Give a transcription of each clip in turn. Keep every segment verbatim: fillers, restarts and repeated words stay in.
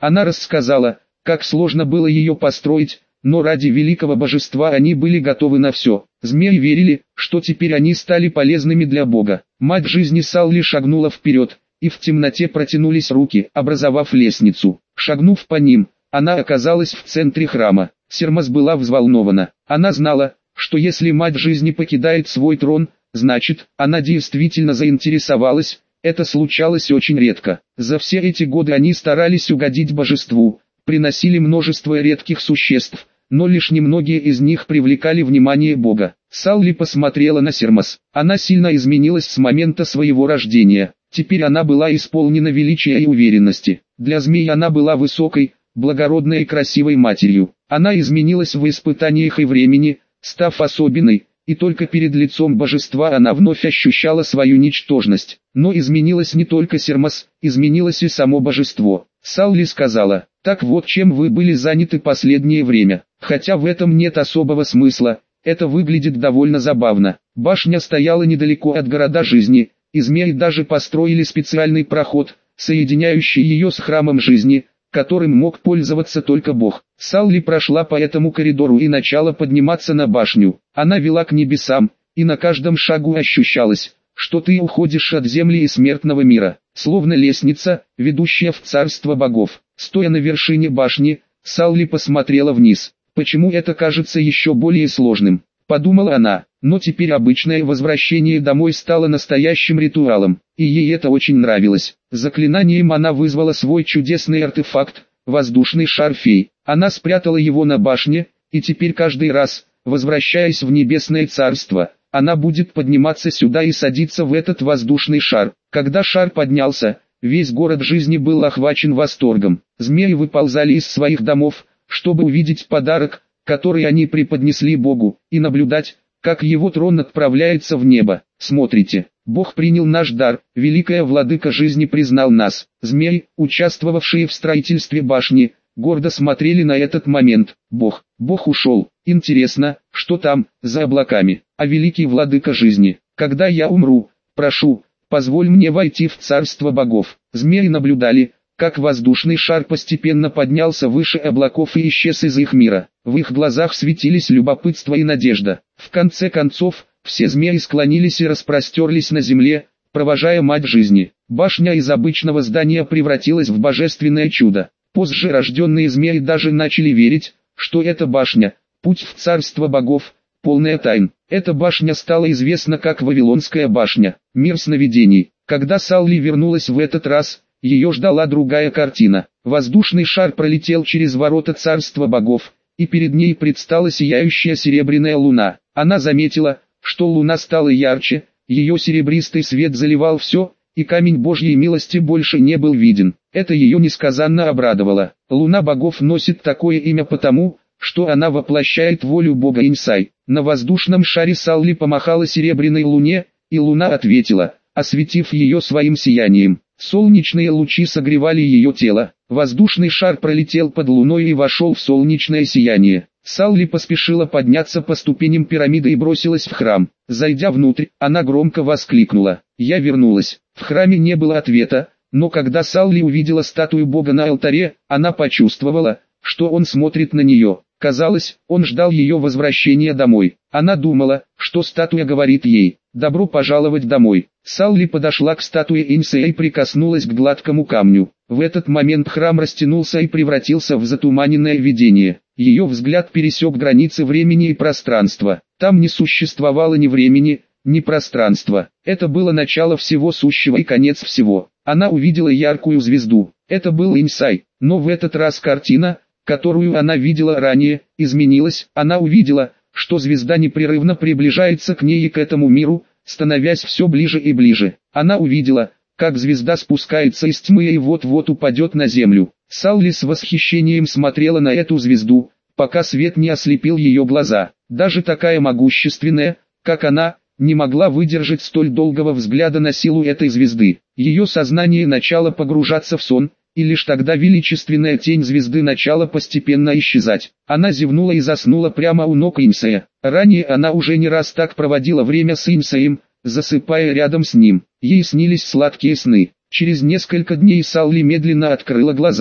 Она рассказала, как сложно было ее построить, но ради великого божества они были готовы на все. Змеи верили, что теперь они стали полезными для Бога. Мать жизни Салли шагнула вперед, и в темноте протянулись руки, образовав лестницу. Шагнув по ним, она оказалась в центре храма. Сермас была взволнована. Она знала, что если мать жизни покидает свой трон, значит, она действительно заинтересовалась. Это случалось очень редко. За все эти годы они старались угодить божеству, приносили множество редких существ, но лишь немногие из них привлекали внимание Бога. Салли посмотрела на Сермас. Она сильно изменилась с момента своего рождения. Теперь она была исполнена величия и уверенности. Для змей она была высокой, благородной и красивой матерью. Она изменилась в испытаниях и времени, став особенной, и только перед лицом божества она вновь ощущала свою ничтожность. Но изменилась не только Сермас, изменилось и само божество. Салли сказала: «Так вот чем вы были заняты последнее время. Хотя в этом нет особого смысла, это выглядит довольно забавно». Башня стояла недалеко от города жизни, и змеи даже построили специальный проход, соединяющий ее с храмом жизни, которым мог пользоваться только Бог. Салли прошла по этому коридору и начала подниматься на башню. Она вела к небесам, и на каждом шагу ощущалось, что ты уходишь от земли и смертного мира, словно лестница, ведущая в царство богов. Стоя на вершине башни, Салли посмотрела вниз. Почему это кажется еще более сложным? Подумала она, но теперь обычное возвращение домой стало настоящим ритуалом, и ей это очень нравилось. Заклинанием она вызвала свой чудесный артефакт, воздушный шар фей. Она спрятала его на башне, и теперь каждый раз, возвращаясь в небесное царство, она будет подниматься сюда и садиться в этот воздушный шар. Когда шар поднялся, весь город жизни был охвачен восторгом. Змеи выползали из своих домов, чтобы увидеть подарок, который они преподнесли Богу, и наблюдать, как его трон отправляется в небо. Смотрите, Бог принял наш дар, великая владыка жизни признал нас. Змеи, участвовавшие в строительстве башни, гордо смотрели на этот момент. Бог, Бог ушел. Интересно, что там, за облаками? А великий владыка жизни, когда я умру, прошу, позволь мне войти в царство богов. Змеи наблюдали, как воздушный шар постепенно поднялся выше облаков и исчез из их мира. В их глазах светились любопытство и надежда. В конце концов, все змеи склонились и распростерлись на земле, провожая мать жизни. Башня из обычного здания превратилась в божественное чудо. Позже рожденные змеи даже начали верить, что эта башня – путь в царство богов, полная тайн. Эта башня стала известна как Вавилонская башня, мир сновидений. Когда Салли вернулась в этот раз, ее ждала другая картина. Воздушный шар пролетел через ворота царства богов, и перед ней предстала сияющая серебряная луна. Она заметила, что луна стала ярче, ее серебристый свет заливал все, и камень Божьей милости больше не был виден. Это ее несказанно обрадовало. Луна богов носит такое имя потому, что она воплощает волю Бога Инсай. На воздушном шаре Салли помахала серебряной луне, и луна ответила, осветив ее своим сиянием. Солнечные лучи согревали ее тело. Воздушный шар пролетел под луной и вошел в солнечное сияние. Салли поспешила подняться по ступеням пирамиды и бросилась в храм. Зайдя внутрь, она громко воскликнула: «Я вернулась». В храме не было ответа, но когда Салли увидела статую Бога на алтаре, она почувствовала, что он смотрит на нее. Казалось, он ждал ее возвращения домой. Она думала, что статуя говорит ей: «Добро пожаловать домой». Салли подошла к статуе Инсея и прикоснулась к гладкому камню. В этот момент храм растянулся и превратился в затуманенное видение. Ее взгляд пересек границы времени и пространства. Там не существовало ни времени, ни пространства. Это было начало всего сущего и конец всего. Она увидела яркую звезду. Это был Инсай, но в этот раз картина, которую она видела ранее, изменилась. Она увидела, что звезда непрерывно приближается к ней и к этому миру, становясь все ближе и ближе. Она увидела, как звезда спускается из тьмы и вот-вот упадет на землю. Салли с восхищением смотрела на эту звезду, пока свет не ослепил ее глаза. Даже такая могущественная, как она, не могла выдержать столь долгого взгляда на силу этой звезды. Ее сознание начало погружаться в сон, и лишь тогда величественная тень звезды начала постепенно исчезать. Она зевнула и заснула прямо у ног Инсея. Ранее она уже не раз так проводила время с Инсеем, засыпая рядом с ним. Ей снились сладкие сны. Через несколько дней Салли медленно открыла глаза.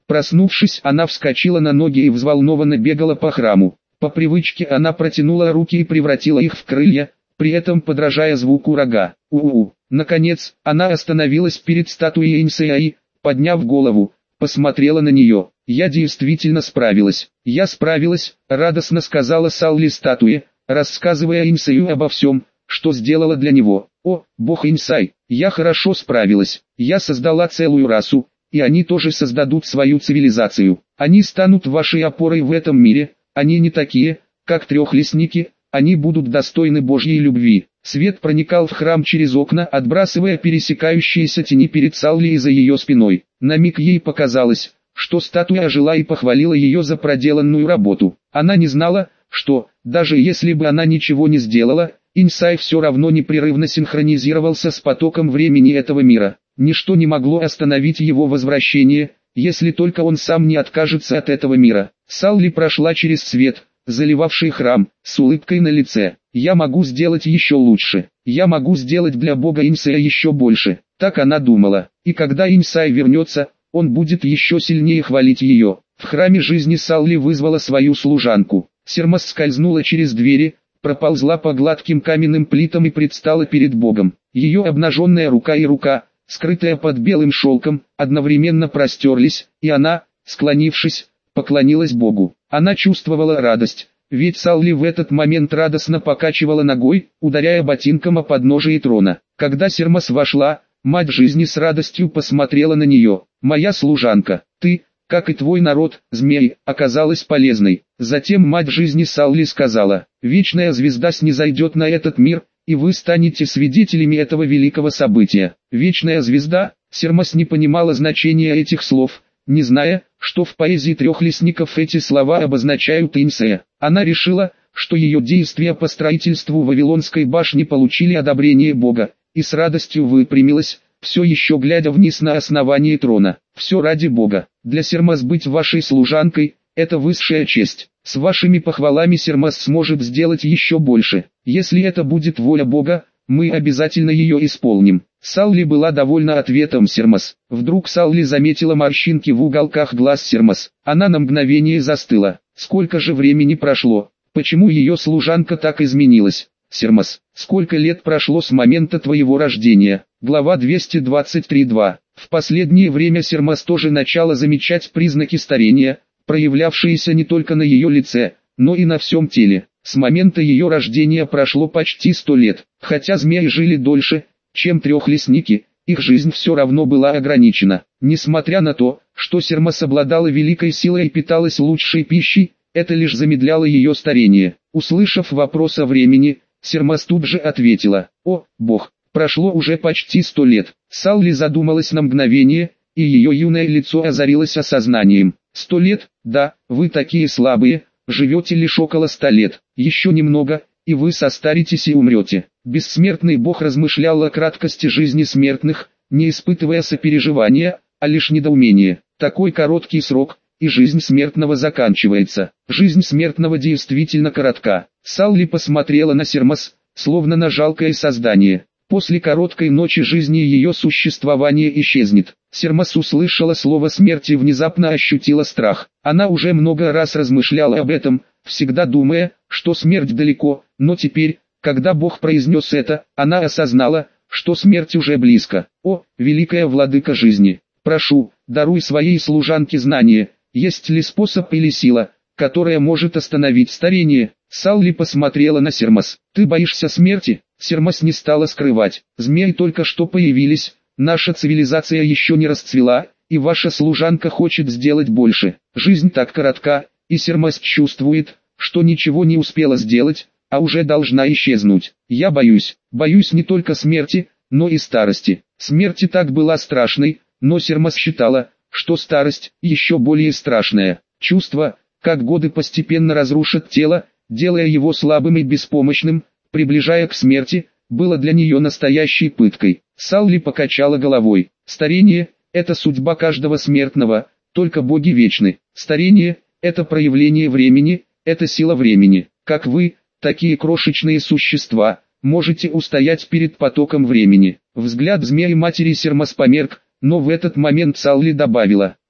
Проснувшись, она вскочила на ноги и взволнованно бегала по храму. По привычке она протянула руки и превратила их в крылья, при этом подражая звуку рога. У-у-у. Наконец, она остановилась перед статуей Инсея и, подняв голову, посмотрела на нее. «Я действительно справилась. Я справилась», — радостно сказала Салли статуе, рассказывая Инсею обо всем, что сделала для него. «О, бог Инсай, я хорошо справилась. Я создала целую расу, и они тоже создадут свою цивилизацию. Они станут вашей опорой в этом мире. Они не такие, как трехлесники, они будут достойны Божьей любви». Свет проникал в храм через окна, отбрасывая пересекающиеся тени перед Салли и за ее спиной. На миг ей показалось, что статуя ожила и похвалила ее за проделанную работу. Она не знала, что, даже если бы она ничего не сделала, Инсай все равно непрерывно синхронизировался с потоком времени этого мира. Ничто не могло остановить его возвращение, если только он сам не откажется от этого мира. Салли прошла через свет, заливавший храм, с улыбкой на лице. «Я могу сделать еще лучше. Я могу сделать для бога Инсая еще больше». Так она думала. И когда Инсай вернется, он будет еще сильнее хвалить ее. В храме жизни Салли вызвала свою служанку. Сермас скользнула через двери, проползла по гладким каменным плитам и предстала перед Богом. Ее обнаженная рука и рука, скрытая под белым шелком, одновременно простерлись, и она, склонившись, поклонилась Богу. Она чувствовала радость, ведь Салли в этот момент радостно покачивала ногой, ударяя ботинком о подножие трона. Когда Сермас вошла, мать жизни с радостью посмотрела на нее. «Моя служанка, ты, как и твой народ, змей, оказалась полезной». Затем мать жизни Салли сказала: «Вечная звезда снизойдет на этот мир, и вы станете свидетелями этого великого события». Вечная звезда. Сермас не понимала значения этих слов, не зная, что в поэзии трехлесников эти слова обозначают Инсея. Она решила, что ее действия по строительству Вавилонской башни получили одобрение Бога, и с радостью выпрямилась, все еще глядя вниз на основание трона. «Все ради Бога. Для Сермас быть вашей служанкой – это высшая честь. С вашими похвалами Сермас сможет сделать еще больше. Если это будет воля Бога, мы обязательно ее исполним». Салли была довольна ответом Сермас. Вдруг Салли заметила морщинки в уголках глаз Сермас. Она на мгновение застыла. Сколько же времени прошло? Почему ее служанка так изменилась? Сермас, сколько лет прошло с момента твоего рождения? Глава двести двадцать три два. В последнее время Сермас тоже начала замечать признаки старения, проявлявшиеся не только на ее лице, но и на всем теле. С момента ее рождения прошло почти сто лет. Хотя змеи жили дольше, чем трехлесники, их жизнь все равно была ограничена. Несмотря на то, что Сермас обладала великой силой и питалась лучшей пищей, это лишь замедляло ее старение. Услышав вопрос о времени, Сермас тут же ответила: «О, Бог, прошло уже почти сто лет». Салли задумалась на мгновение, и ее юное лицо озарилось осознанием. «Сто лет? Да, вы такие слабые, живете лишь около ста лет. Еще немного, и вы состаритесь и умрете». Бессмертный Бог размышлял о краткости жизни смертных, не испытывая сопереживания, а лишь недоумения. Такой короткий срок, и жизнь смертного заканчивается. Жизнь смертного действительно коротка. Салли посмотрела на Сермас, словно на жалкое создание. После короткой ночи жизни ее существование исчезнет. Сермас услышала слово смерти и внезапно ощутила страх. Она уже много раз размышляла об этом, всегда думая, что смерть далеко, но теперь, когда Бог произнес это, она осознала, что смерть уже близко. «О, великая владыка жизни, прошу, даруй своей служанке знание, есть ли способ или сила, которая может остановить старение». Салли посмотрела на Сермас. «Ты боишься смерти?» Сермас не стала скрывать. «Змеи только что появились, наша цивилизация еще не расцвела, и ваша служанка хочет сделать больше. Жизнь так коротка, и Сермас чувствует, что ничего не успела сделать, а уже должна исчезнуть. Я боюсь, боюсь не только смерти, но и старости». Смерть и так была страшной, но Сермас считала, что старость еще более страшная. Чувство, как годы постепенно разрушат тело, делая его слабым и беспомощным, приближая к смерти, было для нее настоящей пыткой. Салли покачала головой. «Старение – это судьба каждого смертного, только боги вечны. Старение – это проявление времени, это сила времени. Как вы, такие крошечные существа, можете устоять перед потоком времени». Взгляд змеи матери Сермас померк, но в этот момент Салли добавила: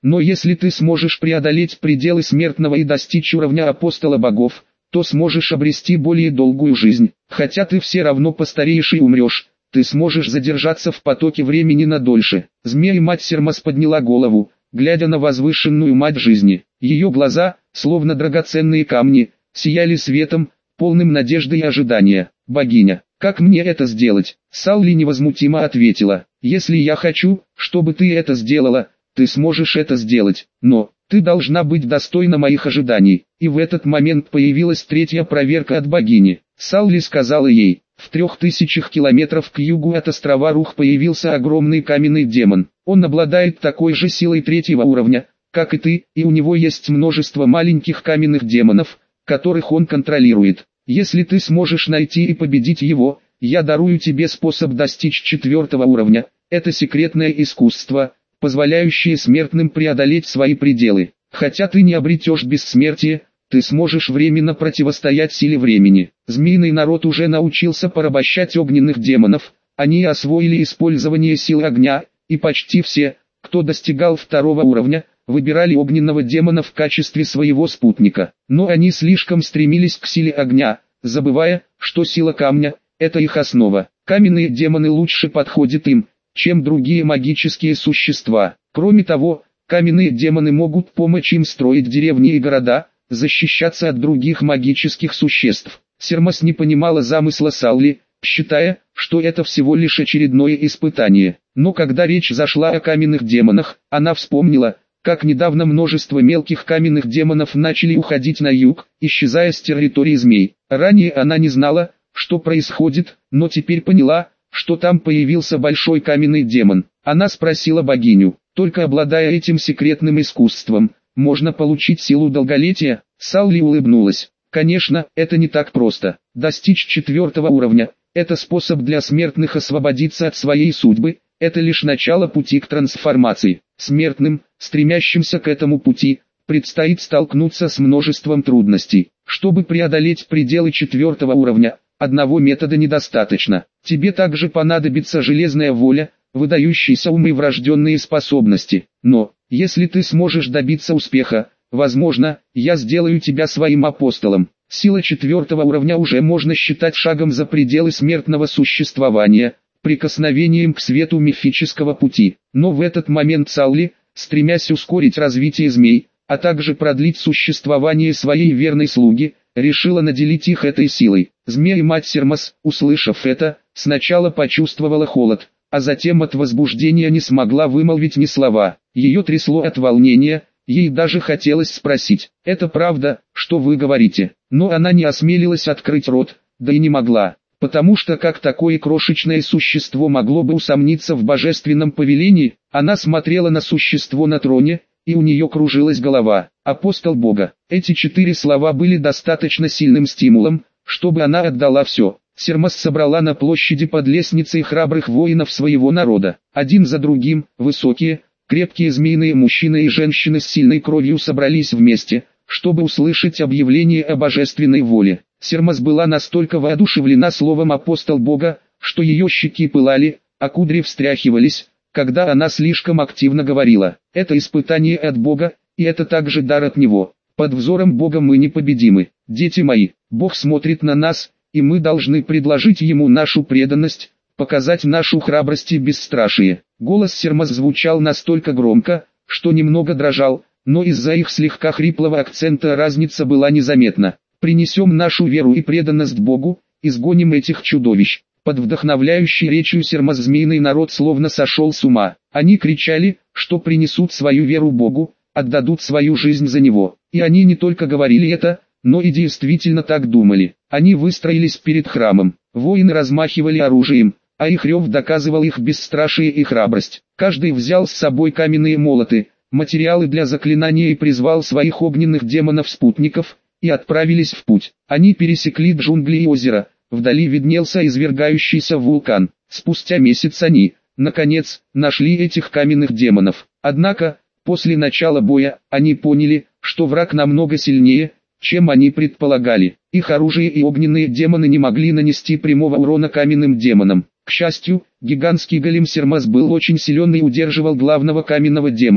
Но если ты сможешь преодолеть пределы смертного и достичь уровня апостола богов, то сможешь обрести более долгую жизнь. Хотя ты все равно постареешь и умрешь, ты сможешь задержаться в потоке времени надольше. Змея-мать Сермас подняла голову, глядя на возвышенную мать жизни. Ее глаза, словно драгоценные камни, сияли светом, полным надежды и ожидания. «Богиня, как мне это сделать?» Салли невозмутимо ответила. «Если я хочу, чтобы ты это сделала, ты сможешь это сделать, но ты должна быть достойна моих ожиданий». И в этот момент появилась третья проверка от богини. Салли сказала ей: в трех тысячах километров к югу от острова Рух появился огромный каменный демон. Он обладает такой же силой третьего уровня, как и ты, и у него есть множество маленьких каменных демонов, которых он контролирует. Если ты сможешь найти и победить его, я дарую тебе способ достичь четвертого уровня. Это секретное искусство, позволяющее смертным преодолеть свои пределы. Хотя ты не обретешь бессмертие, ты сможешь временно противостоять силе времени. Змеиный народ уже научился порабощать огненных демонов, они освоили использование сил огня, и почти все, кто достигал второго уровня, выбирали огненного демона в качестве своего спутника. Но они слишком стремились к силе огня, забывая, что сила камня – это их основа. Каменные демоны лучше подходят им, чем другие магические существа. Кроме того, каменные демоны могут помочь им строить деревни и города, защищаться от других магических существ. Сермас не понимала замысла Салли, считая, что это всего лишь очередное испытание. Но когда речь зашла о каменных демонах, она вспомнила, как недавно множество мелких каменных демонов начали уходить на юг, исчезая с территории змей. Ранее она не знала, что происходит, но теперь поняла, что там появился большой каменный демон. Она спросила богиню: только обладая этим секретным искусством, можно получить силу долголетия? Салли улыбнулась. Конечно, это не так просто. Достичь четвертого уровня – это способ для смертных освободиться от своей судьбы, это лишь начало пути к трансформации. Смертным, стремящимся к этому пути, предстоит столкнуться с множеством трудностей. Чтобы преодолеть пределы четвертого уровня, одного метода недостаточно. Тебе также понадобится железная воля, выдающийся ум и врожденные способности. Но, если ты сможешь добиться успеха, возможно, я сделаю тебя своим апостолом. Сила четвертого уровня уже можно считать шагом за пределы смертного существования, прикосновением к свету мифического пути. Но в этот момент Салли, стремясь ускорить развитие змей, а также продлить существование своей верной слуги, решила наделить их этой силой. Змея-мать Сермас, услышав это, сначала почувствовала холод, а затем от возбуждения не смогла вымолвить ни слова. Ее трясло от волнения, ей даже хотелось спросить: «Это правда, что вы говорите?» Но она не осмелилась открыть рот, да и не могла, потому что как такое крошечное существо могло бы усомниться в божественном повелении? Она смотрела на существо на троне, и у нее кружилась голова. «Апостол Бога». Эти четыре слова были достаточно сильным стимулом, чтобы она отдала все. Сермас собрала на площади под лестницей храбрых воинов своего народа. Один за другим, высокие, крепкие змеиные мужчины и женщины с сильной кровью собрались вместе, чтобы услышать объявление о божественной воле. Сермас была настолько воодушевлена словом «апостол Бога», что ее щеки пылали, а кудри встряхивались, когда она слишком активно говорила. Это испытание от Бога, и это также дар от Него. Под взором Бога мы непобедимы. Дети мои, Бог смотрит на нас, и мы должны предложить Ему нашу преданность, показать нашу храбрость и бесстрашие. Голос Сермас звучал настолько громко, что немного дрожал, но из-за их слегка хриплого акцента разница была незаметна. «Принесем нашу веру и преданность Богу, изгоним этих чудовищ». Под вдохновляющей речью Сермас змеиный народ словно сошел с ума. Они кричали, что принесут свою веру Богу, отдадут свою жизнь за Него. И они не только говорили это, но и действительно так думали. Они выстроились перед храмом. Воины размахивали оружием, а их рев доказывал их бесстрашие и храбрость. Каждый взял с собой каменные молоты, материалы для заклинания и призвал своих огненных демонов-спутников, и отправились в путь. Они пересекли джунгли и озеро, вдали виднелся извергающийся вулкан. Спустя месяц они, наконец, нашли этих каменных демонов. Однако, после начала боя, они поняли, что враг намного сильнее, чем они предполагали. Их оружие и огненные демоны не могли нанести прямого урона каменным демонам. К счастью, гигантский голем Сермас был очень силен и удерживал главного каменного демона.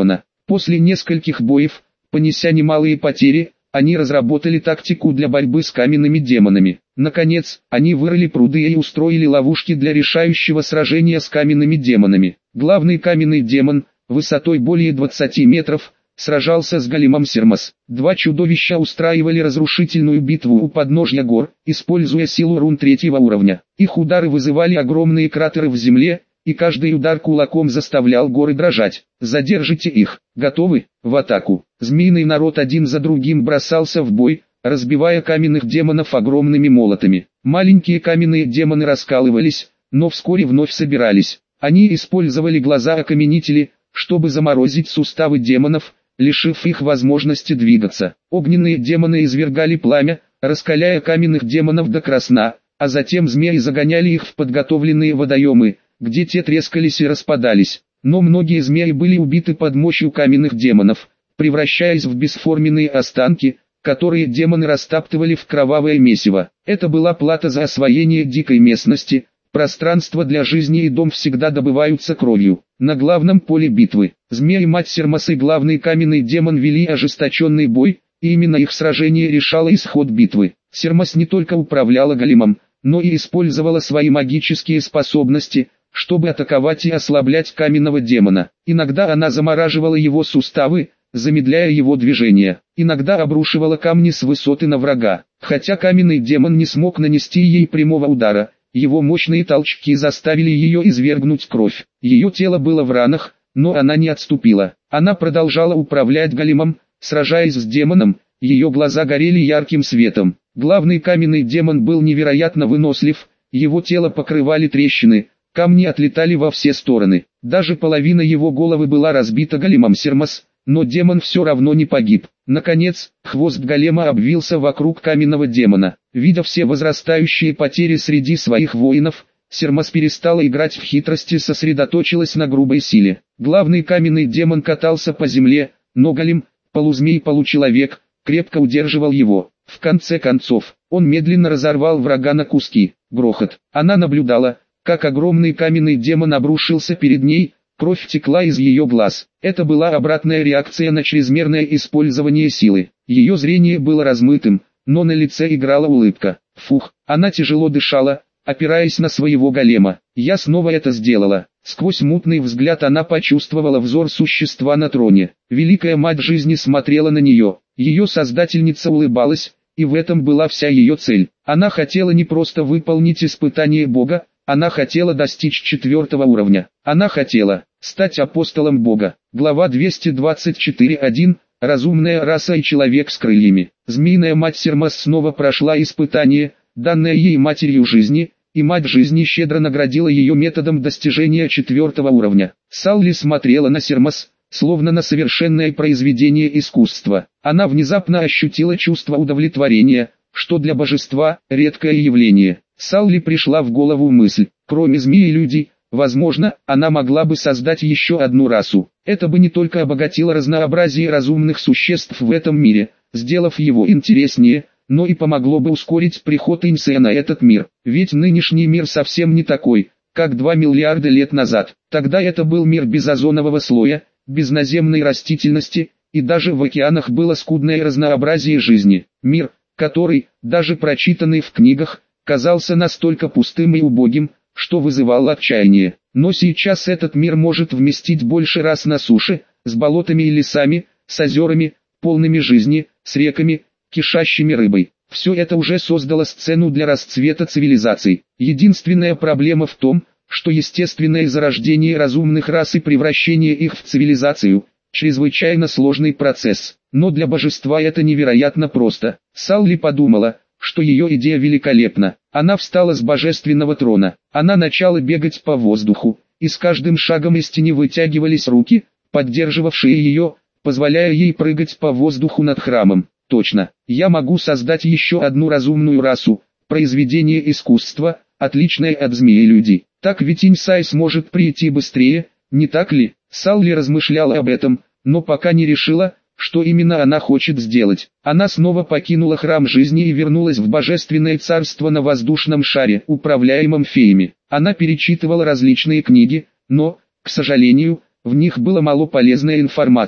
После нескольких боев, понеся немалые потери, они разработали тактику для борьбы с каменными демонами. Наконец, они вырыли пруды и устроили ловушки для решающего сражения с каменными демонами. Главный каменный демон, высотой более двадцати метров, сражался с големом Сермас. Два чудовища устраивали разрушительную битву у подножья гор, используя силу рун третьего уровня. Их удары вызывали огромные кратеры в земле, и каждый удар кулаком заставлял горы дрожать. Задержите их. Готовы? В атаку. Змеиный народ один за другим бросался в бой, разбивая каменных демонов огромными молотами. Маленькие каменные демоны раскалывались, но вскоре вновь собирались. Они использовали глаза-окаменители, чтобы заморозить суставы демонов, лишив их возможности двигаться. Огненные демоны извергали пламя, раскаляя каменных демонов до красна, а затем змеи загоняли их в подготовленные водоемы, где те трескались и распадались. Но многие змеи были убиты под мощью каменных демонов, превращаясь в бесформенные останки, которые демоны растаптывали в кровавое месиво. Это была плата за освоение дикой местности. Пространство для жизни и дом всегда добываются кровью. На главном поле битвы, змеи-мать Сермас и главный каменный демон вели ожесточенный бой, и именно их сражение решало исход битвы. Сермас не только управляла големом, но и использовала свои магические способности, чтобы атаковать и ослаблять каменного демона. Иногда она замораживала его суставы, замедляя его движение. Иногда обрушивала камни с высоты на врага. Хотя каменный демон не смог нанести ей прямого удара, его мощные толчки заставили ее извергнуть кровь. Ее тело было в ранах, но она не отступила. Она продолжала управлять големом, сражаясь с демоном, ее глаза горели ярким светом. Главный каменный демон был невероятно вынослив, его тело покрывали трещины, камни отлетали во все стороны. Даже половина его головы была разбита големом Сермас, но демон все равно не погиб. Наконец, хвост голема обвился вокруг каменного демона. Видя все возрастающие потери среди своих воинов, Сермас перестала играть в хитрости и сосредоточилась на грубой силе. Главный каменный демон катался по земле, но голем, полузмей-получеловек, крепко удерживал его. В конце концов, он медленно разорвал врага на куски. Грохот. Она наблюдала, как огромный каменный демон обрушился перед ней, кровь текла из ее глаз. Это была обратная реакция на чрезмерное использование силы. Ее зрение было размытым, но на лице играла улыбка. Фух, она тяжело дышала, опираясь на своего голема. Я снова это сделала. Сквозь мутный взгляд она почувствовала взор существа на троне. Великая мать жизни смотрела на нее. Ее создательница улыбалась, и в этом была вся ее цель. Она хотела не просто выполнить испытание Бога, она хотела достичь четвертого уровня. Она хотела стать апостолом Бога. Глава двести двадцать четыре точка один. Разумная раса и человек с крыльями. Змеиная мать Сермас снова прошла испытание, данное ей матерью жизни, и мать жизни щедро наградила ее методом достижения четвертого уровня. Салли смотрела на Сермас, словно на совершенное произведение искусства. Она внезапно ощутила чувство удовлетворения, что для божества – редкое явление. Салли пришла в голову мысль, кроме змей и людей, возможно, она могла бы создать еще одну расу. Это бы не только обогатило разнообразие разумных существ в этом мире, сделав его интереснее, но и помогло бы ускорить приход Инсея на этот мир. Ведь нынешний мир совсем не такой, как два миллиарда лет назад. Тогда это был мир без озонового слоя, без наземной растительности, и даже в океанах было скудное разнообразие жизни. Мир, который, даже прочитанный в книгах, казался настолько пустым и убогим, что вызывал отчаяние. Но сейчас этот мир может вместить больше рас на суше, с болотами и лесами, с озерами, полными жизни, с реками, кишащими рыбой. Все это уже создало сцену для расцвета цивилизаций. Единственная проблема в том, что естественное зарождение разумных рас и превращение их в цивилизацию – чрезвычайно сложный процесс. Но для божества это невероятно просто. Салли подумала, что ее идея великолепна. Она встала с божественного трона. Она начала бегать по воздуху, и с каждым шагом из тени вытягивались руки, поддерживавшие ее, позволяя ей прыгать по воздуху над храмом. Точно, я могу создать еще одну разумную расу, произведение искусства, отличное от змеи людей. Так ведь Инсай сможет прийти быстрее, не так ли? Салли размышляла об этом, но пока не решила, что именно она хочет сделать. Она снова покинула храм жизни и вернулась в божественное царство на воздушном шаре, управляемом феями. Она перечитывала различные книги, но, к сожалению, в них было мало полезной информации.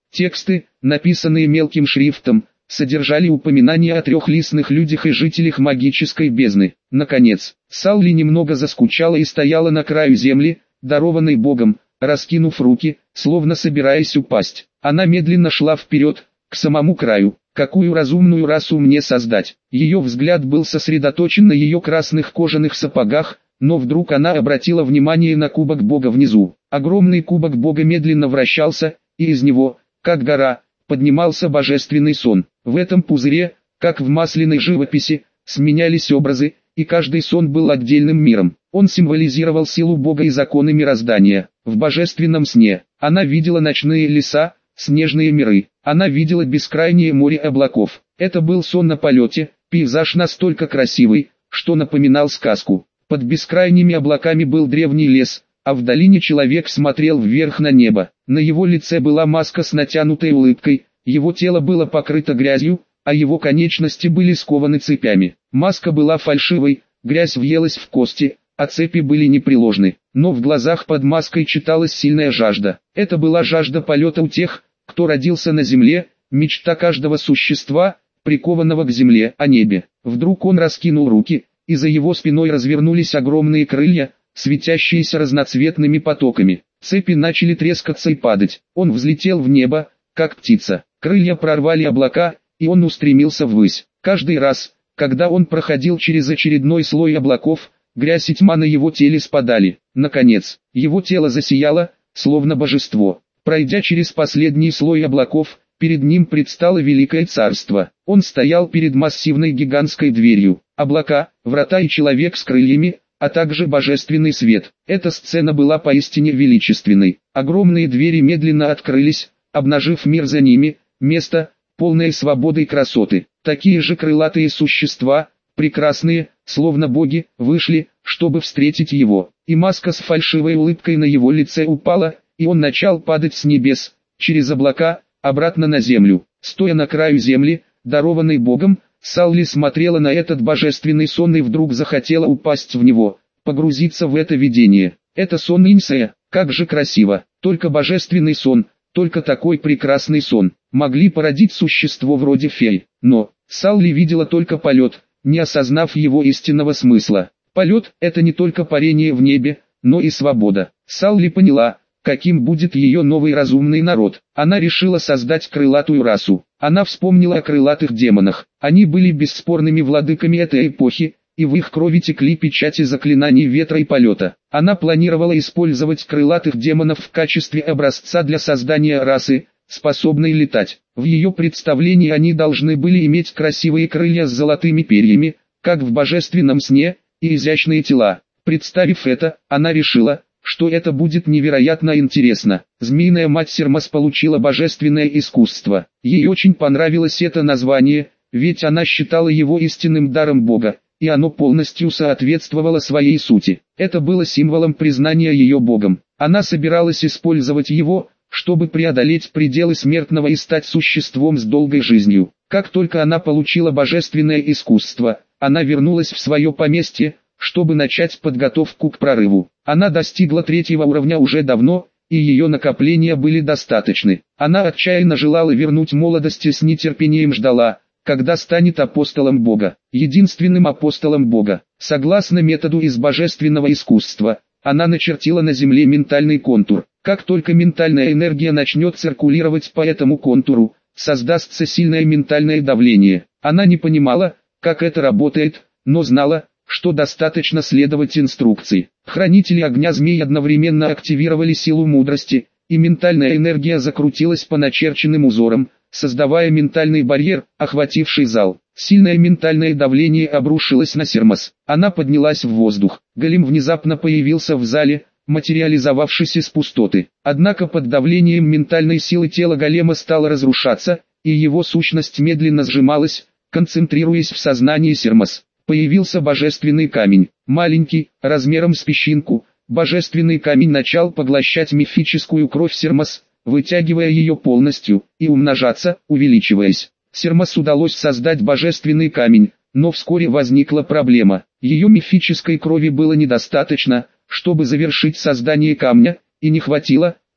Тексты, написанные мелким шрифтом, содержали упоминания о трехлистных людях и жителях магической бездны. Наконец, Салли немного заскучала и стояла на краю земли, дарованной Богом, раскинув руки, словно собираясь упасть. Она медленно шла вперед, к самому краю. Какую разумную расу мне создать? Ее взгляд был сосредоточен на ее красных кожаных сапогах, но вдруг она обратила внимание на кубок Бога внизу. Огромный кубок Бога медленно вращался, и из него, как гора, поднимался божественный сон. В этом пузыре, как в масляной живописи, сменялись образы, и каждый сон был отдельным миром. Он символизировал силу Бога и законы мироздания. В божественном сне она видела ночные леса, снежные миры. Она видела бескрайнее море облаков. Это был сон на полете, пейзаж настолько красивый, что напоминал сказку. Под бескрайними облаками был древний лес, а в долине человек смотрел вверх на небо. На его лице была маска с натянутой улыбкой, его тело было покрыто грязью, а его конечности были скованы цепями. Маска была фальшивой, грязь въелась в кости, а цепи были непреложны. Но в глазах под маской читалась сильная жажда. Это была жажда полета у тех, кто родился на земле, мечта каждого существа, прикованного к земле, о небе. Вдруг он раскинул руки, и за его спиной развернулись огромные крылья, светящиеся разноцветными потоками. Цепи начали трескаться и падать. Он взлетел в небо, как птица. Крылья прорвали облака, и он устремился ввысь. Каждый раз, когда он проходил через очередной слой облаков, грязь и тьма на его теле спадали. Наконец, его тело засияло, словно божество. Пройдя через последний слой облаков, перед ним предстало великое царство. Он стоял перед массивной гигантской дверью. Облака, врата и человек с крыльями, а также божественный свет. Эта сцена была поистине величественной. Огромные двери медленно открылись, обнажив мир за ними, место, полное свободы и красоты. Такие же крылатые существа, прекрасные, словно боги, вышли, чтобы встретить его. И маска с фальшивой улыбкой на его лице упала, и он начал падать с небес, через облака, обратно на землю. Стоя на краю земли, дарованной Богом, Салли смотрела на этот божественный сон и вдруг захотела упасть в него, погрузиться в это видение. Это сон Инсея, как же красиво, только божественный сон, только такой прекрасный сон, могли породить существо вроде феи. Но, Салли видела только полет, не осознав его истинного смысла. Полет – это не только парение в небе, но и свобода. Салли поняла, каким будет ее новый разумный народ. Она решила создать крылатую расу. Она вспомнила о крылатых демонах. Они были бесспорными владыками этой эпохи, и в их крови текли печати заклинаний ветра и полета. Она планировала использовать крылатых демонов в качестве образца для создания расы, способной летать. В ее представлении они должны были иметь красивые крылья с золотыми перьями, как в божественном сне, и изящные тела. Представив это, она решила, что это будет невероятно интересно. Змеиная мать Сермас получила божественное искусство. Ей очень понравилось это название, ведь она считала его истинным даром Бога, и оно полностью соответствовало своей сути. Это было символом признания ее Богом. Она собиралась использовать его, чтобы преодолеть пределы смертного и стать существом с долгой жизнью. Как только она получила божественное искусство, она вернулась в свое поместье, чтобы начать подготовку к прорыву. Она достигла третьего уровня уже давно, и ее накопления были достаточны. Она отчаянно желала вернуть молодость и с нетерпением ждала, когда станет апостолом Бога, единственным апостолом Бога. Согласно методу из божественного искусства, она начертила на земле ментальный контур. Как только ментальная энергия начнет циркулировать по этому контуру, создастся сильное ментальное давление. Она не понимала, как это работает, но знала, что достаточно следовать инструкции. Хранители огня змей одновременно активировали силу мудрости, и ментальная энергия закрутилась по начерченным узорам, создавая ментальный барьер, охвативший зал. Сильное ментальное давление обрушилось на Сермас. Она поднялась в воздух. Голем внезапно появился в зале, материализовавшись из пустоты. Однако под давлением ментальной силы тело голема стало разрушаться, и его сущность медленно сжималась, концентрируясь в сознании Сермас. Появился божественный камень, маленький, размером с песчинку. Божественный камень начал поглощать мифическую кровь Сермас, вытягивая ее полностью, и умножаться, увеличиваясь. Сермас удалось создать божественный камень, но вскоре возникла проблема. Ее мифической крови было недостаточно, чтобы завершить создание камня, и не хватило,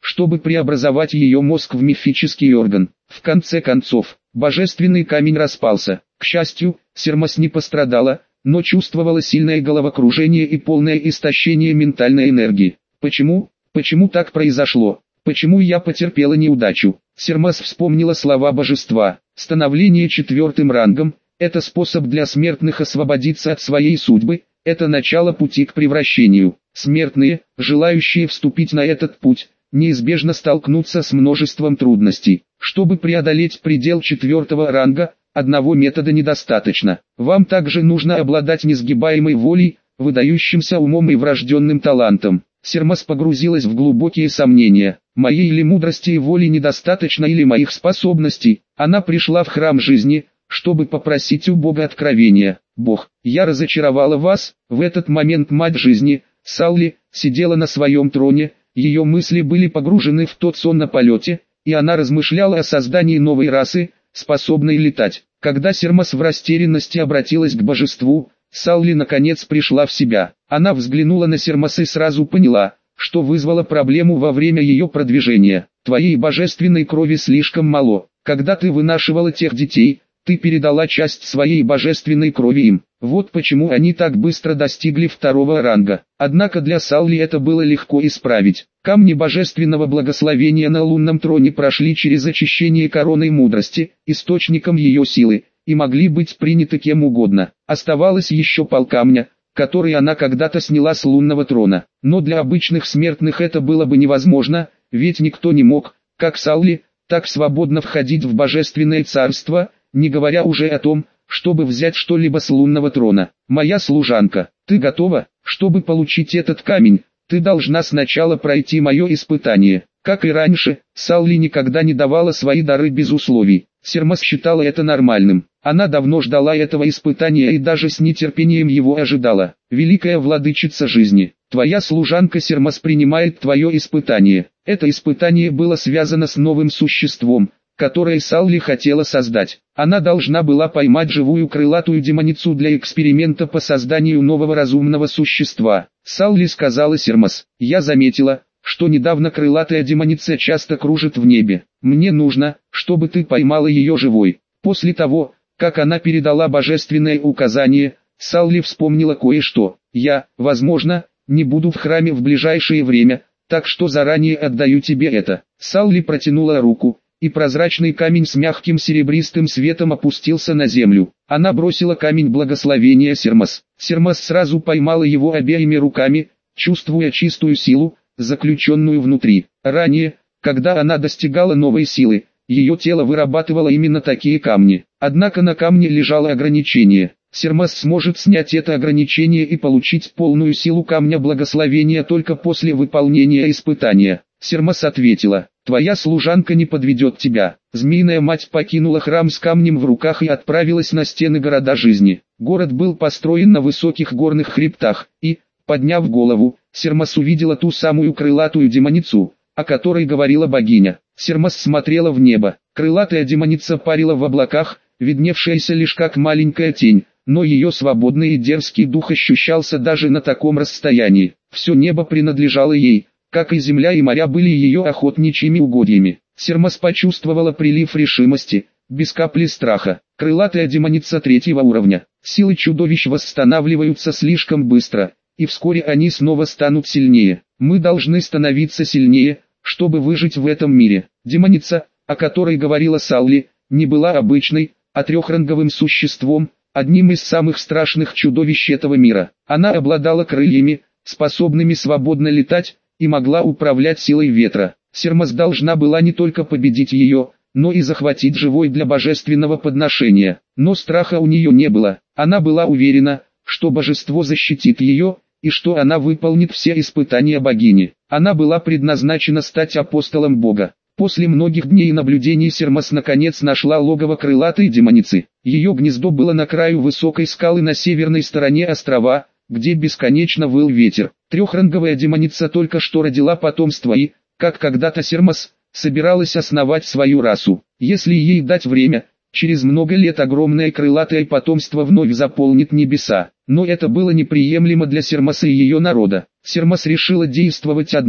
чтобы преобразовать ее мозг в мифический орган. В конце концов, божественный камень распался. К счастью, Сермас не пострадала, но чувствовала сильное головокружение и полное истощение ментальной энергии. Почему? Почему так произошло? Почему я потерпела неудачу? Сермас вспомнила слова божества. Становление четвертым рангом – это способ для смертных освободиться от своей судьбы, это начало пути к превращению. Смертные, желающие вступить на этот путь, неизбежно столкнутся с множеством трудностей. Чтобы преодолеть предел четвертого ранга, одного метода недостаточно. Вам также нужно обладать несгибаемой волей, выдающимся умом и врожденным талантом. Сермас погрузилась в глубокие сомнения. Моей ли мудрости и воли недостаточно или моих способностей? Она пришла в храм жизни, чтобы попросить у Бога откровения. Бог, я разочаровала вас. В этот момент мать жизни, Салли, сидела на своем троне, ее мысли были погружены в тот сон на полете, и она размышляла о создании новой расы, способной летать. Когда Сермас в растерянности обратилась к божеству, Салли наконец пришла в себя. Она взглянула на Сермас и сразу поняла, что вызвало проблему во время ее продвижения. Твоей божественной крови слишком мало. Когда ты вынашивала тех детей, ты передала часть своей божественной крови им. Вот почему они так быстро достигли второго ранга. Однако для Салли это было легко исправить. Камни божественного благословения на лунном троне прошли через очищение короной мудрости, источником ее силы, и могли быть приняты кем угодно. Оставалось еще полкамня, который она когда-то сняла с лунного трона. Но для обычных смертных это было бы невозможно, ведь никто не мог, как Салли, так свободно входить в божественное царство, не говоря уже о том, чтобы взять что-либо с лунного трона. Моя служанка, ты готова? Чтобы получить этот камень, ты должна сначала пройти мое испытание. Как и раньше, Салли никогда не давала свои дары без условий. Сермас считала это нормальным. Она давно ждала этого испытания и даже с нетерпением его ожидала. Великая владычица жизни, твоя служанка Сермас принимает твое испытание. Это испытание было связано с новым существом, которое Салли хотела создать. Она должна была поймать живую крылатую демоницу для эксперимента по созданию нового разумного существа. Салли сказала Сермас, я заметила, что недавно крылатая демоница часто кружит в небе. Мне нужно, чтобы ты поймала ее живой. После того, как она передала божественное указание, Салли вспомнила кое-что. Я, возможно, не буду в храме в ближайшее время, так что заранее отдаю тебе это. Салли протянула руку, и прозрачный камень с мягким серебристым светом опустился на землю. Она бросила камень благословения Сермас. Сермас сразу поймала его обеими руками, чувствуя чистую силу, заключенную внутри. Ранее, когда она достигала новой силы, ее тело вырабатывало именно такие камни. Однако на камне лежало ограничение. Сермас сможет снять это ограничение и получить полную силу камня благословения только после выполнения испытания. Сермас ответила, твоя служанка не подведет тебя. Змеиная мать покинула храм с камнем в руках и отправилась на стены города жизни. Город был построен на высоких горных хребтах, и, подняв голову, Сермас увидела ту самую крылатую демоницу, о которой говорила богиня. Сермас смотрела в небо. Крылатая демоница парила в облаках, видневшаяся лишь как маленькая тень, но ее свободный и дерзкий дух ощущался даже на таком расстоянии. Все небо принадлежало ей, как и земля и моря были ее охотничьими угодьями. Сермас почувствовала прилив решимости, без капли страха. Крылатая демоница третьего уровня. Силы чудовищ восстанавливаются слишком быстро, и вскоре они снова станут сильнее. Мы должны становиться сильнее, чтобы выжить в этом мире. Демоница, о которой говорила Салли, не была обычной, а трехранговым существом, одним из самых страшных чудовищ этого мира. Она обладала крыльями, способными свободно летать, и могла управлять силой ветра. Сермас должна была не только победить ее, но и захватить живой для божественного подношения. Но страха у нее не было. Она была уверена, что божество защитит ее, и что она выполнит все испытания богини. Она была предназначена стать апостолом Бога. После многих дней наблюдений Сермас наконец нашла логово крылатой демоницы. Ее гнездо было на краю высокой скалы на северной стороне острова, где бесконечно выл ветер. Трехранговая демоница только что родила потомство и, как когда-то Сермас, собиралась основать свою расу. Если ей дать время, через много лет огромное крылатое потомство вновь заполнит небеса. Но это было неприемлемо для Сермаса и ее народа. Сермас решила действовать одна,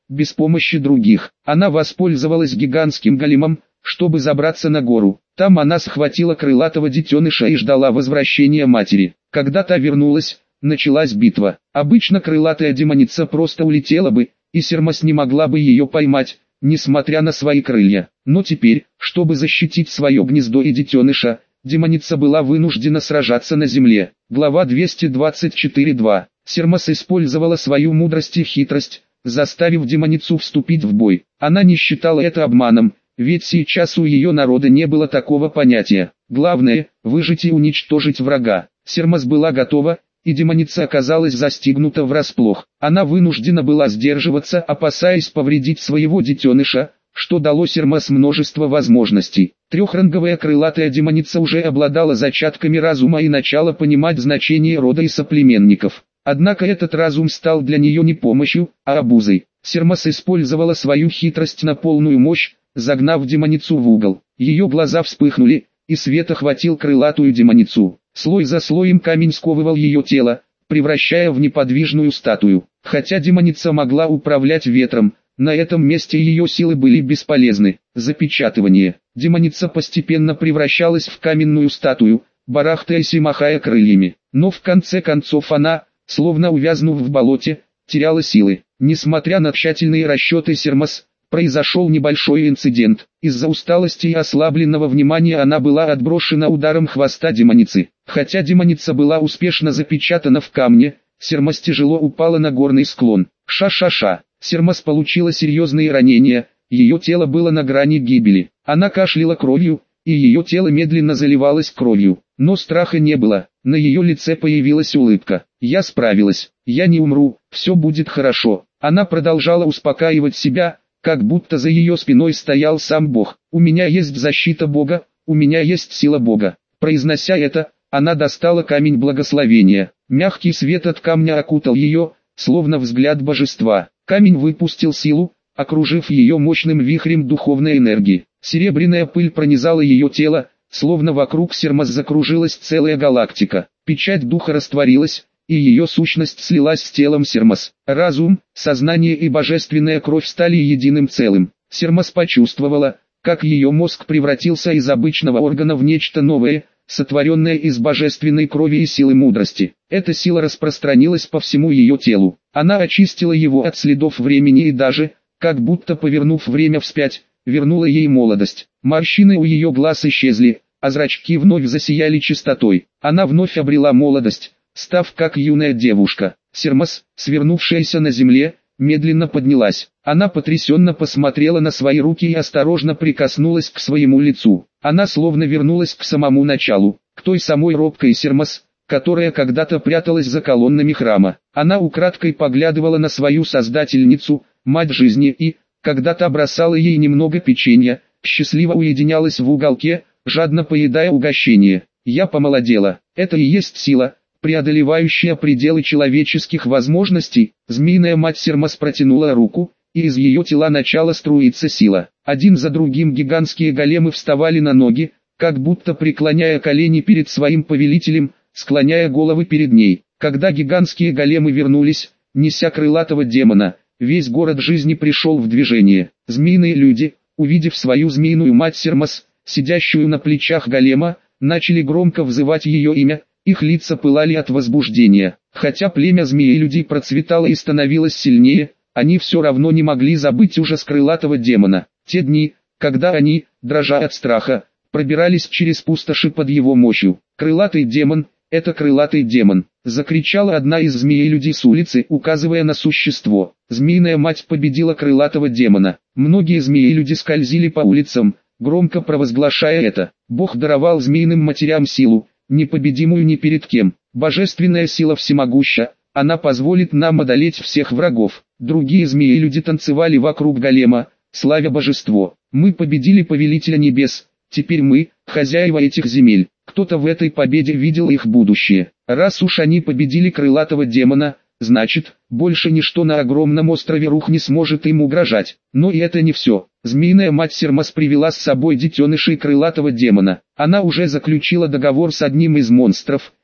без помощи других. Она воспользовалась гигантским големом, чтобы забраться на гору. Там она схватила крылатого детеныша и ждала возвращения матери. Когда та вернулась, началась битва. Обычно крылатая демоница просто улетела бы, и Сермас не могла бы ее поймать, несмотря на свои крылья. Но теперь, чтобы защитить свое гнездо и детеныша, демоница была вынуждена сражаться на земле. Глава двести двадцать четыре два. Сермас использовала свою мудрость и хитрость, заставив демоницу вступить в бой. Она не считала это обманом, ведь сейчас у ее народа не было такого понятия. Главное – выжить и уничтожить врага. Сермас была готова, и демоница оказалась застигнута врасплох. Она вынуждена была сдерживаться, опасаясь повредить своего детеныша, что дало Сермас множество возможностей. Трехранговая крылатая демоница уже обладала зачатками разума и начала понимать значение рода и соплеменников. Однако этот разум стал для нее не помощью, а обузой. Сермас использовала свою хитрость на полную мощь, загнав демоницу в угол. Ее глаза вспыхнули, и свет охватил крылатую демоницу. Слой за слоем камень сковывал ее тело, превращая в неподвижную статую. Хотя демоница могла управлять ветром, на этом месте ее силы были бесполезны. Запечатывание. Демоница постепенно превращалась в каменную статую, барахтаясь и махая крыльями. Но в конце концов она, словно увязнув в болоте, теряла силы. Несмотря на тщательные расчеты Сермас, произошел небольшой инцидент. Из-за усталости и ослабленного внимания она была отброшена ударом хвоста демоницы. Хотя демоница была успешно запечатана в камне, Сермас тяжело упала на горный склон. Ша-ша-ша. Сермас получила серьезные ранения, ее тело было на грани гибели. Она кашляла кровью, и ее тело медленно заливалось кровью. Но страха не было, на ее лице появилась улыбка. «Я справилась, я не умру, все будет хорошо». Она продолжала успокаивать себя, как будто за ее спиной стоял сам Бог. «У меня есть защита Бога, у меня есть сила Бога». Произнося это, она достала камень благословения. Мягкий свет от камня окутал ее, словно взгляд божества. Камень выпустил силу, окружив ее мощным вихрем духовной энергии. Серебряная пыль пронизала ее тело, словно вокруг Сермас закружилась целая галактика. Печать духа растворилась, и ее сущность слилась с телом Сермас. Разум, сознание и божественная кровь стали единым целым. Сермас почувствовала, как ее мозг превратился из обычного органа в нечто новое, сотворенное из божественной крови и силы мудрости. Эта сила распространилась по всему ее телу. Она очистила его от следов времени и даже, как будто повернув время вспять, вернула ей молодость. Морщины у ее глаз исчезли, а зрачки вновь засияли чистотой. Она вновь обрела молодость, став как юная девушка. Сермас, свернувшаяся на земле, медленно поднялась. Она потрясенно посмотрела на свои руки и осторожно прикоснулась к своему лицу. Она словно вернулась к самому началу, к той самой робкой Сермас, которая когда-то пряталась за колоннами храма. Она украдкой поглядывала на свою создательницу, мать жизни и, когда-то бросала ей немного печенья, счастливо уединялась в уголке, жадно поедая угощение. «Я помолодела, это и есть сила, преодолевающая пределы человеческих возможностей». Змеиная мать Сермас протянула руку, и из ее тела начала струиться сила. Один за другим гигантские големы вставали на ноги, как будто преклоняя колени перед своим повелителем, склоняя головы перед ней. Когда гигантские големы вернулись, неся крылатого демона, весь город жизни пришел в движение. Змеиные люди, увидев свою змеиную мать Сермас, сидящую на плечах голема, начали громко взывать ее имя, их лица пылали от возбуждения. Хотя племя змеи-людей процветало и становилось сильнее, они все равно не могли забыть ужас крылатого демона. Те дни, когда они, дрожа от страха, пробирались через пустоши под его мощью. «Крылатый демон, это крылатый демон!» — закричала одна из змеи-людей с улицы, указывая на существо. Змеиная мать победила крылатого демона. Многие змеи-люди скользили по улицам, громко провозглашая это. Бог даровал змеиным матерям силу, непобедимую ни перед кем. Божественная сила всемогуща, она позволит нам одолеть всех врагов. Другие змеи-люди танцевали вокруг голема, славя божество. Мы победили повелителя небес, теперь мы, хозяева этих земель. Кто-то в этой победе видел их будущее. Раз уж они победили крылатого демона, значит, больше ничто на огромном острове Рух не сможет им угрожать. Но и это не все. Змеиная мать Сермас привела с собой детенышей крылатого демона. Она уже заключила договор с одним из монстров,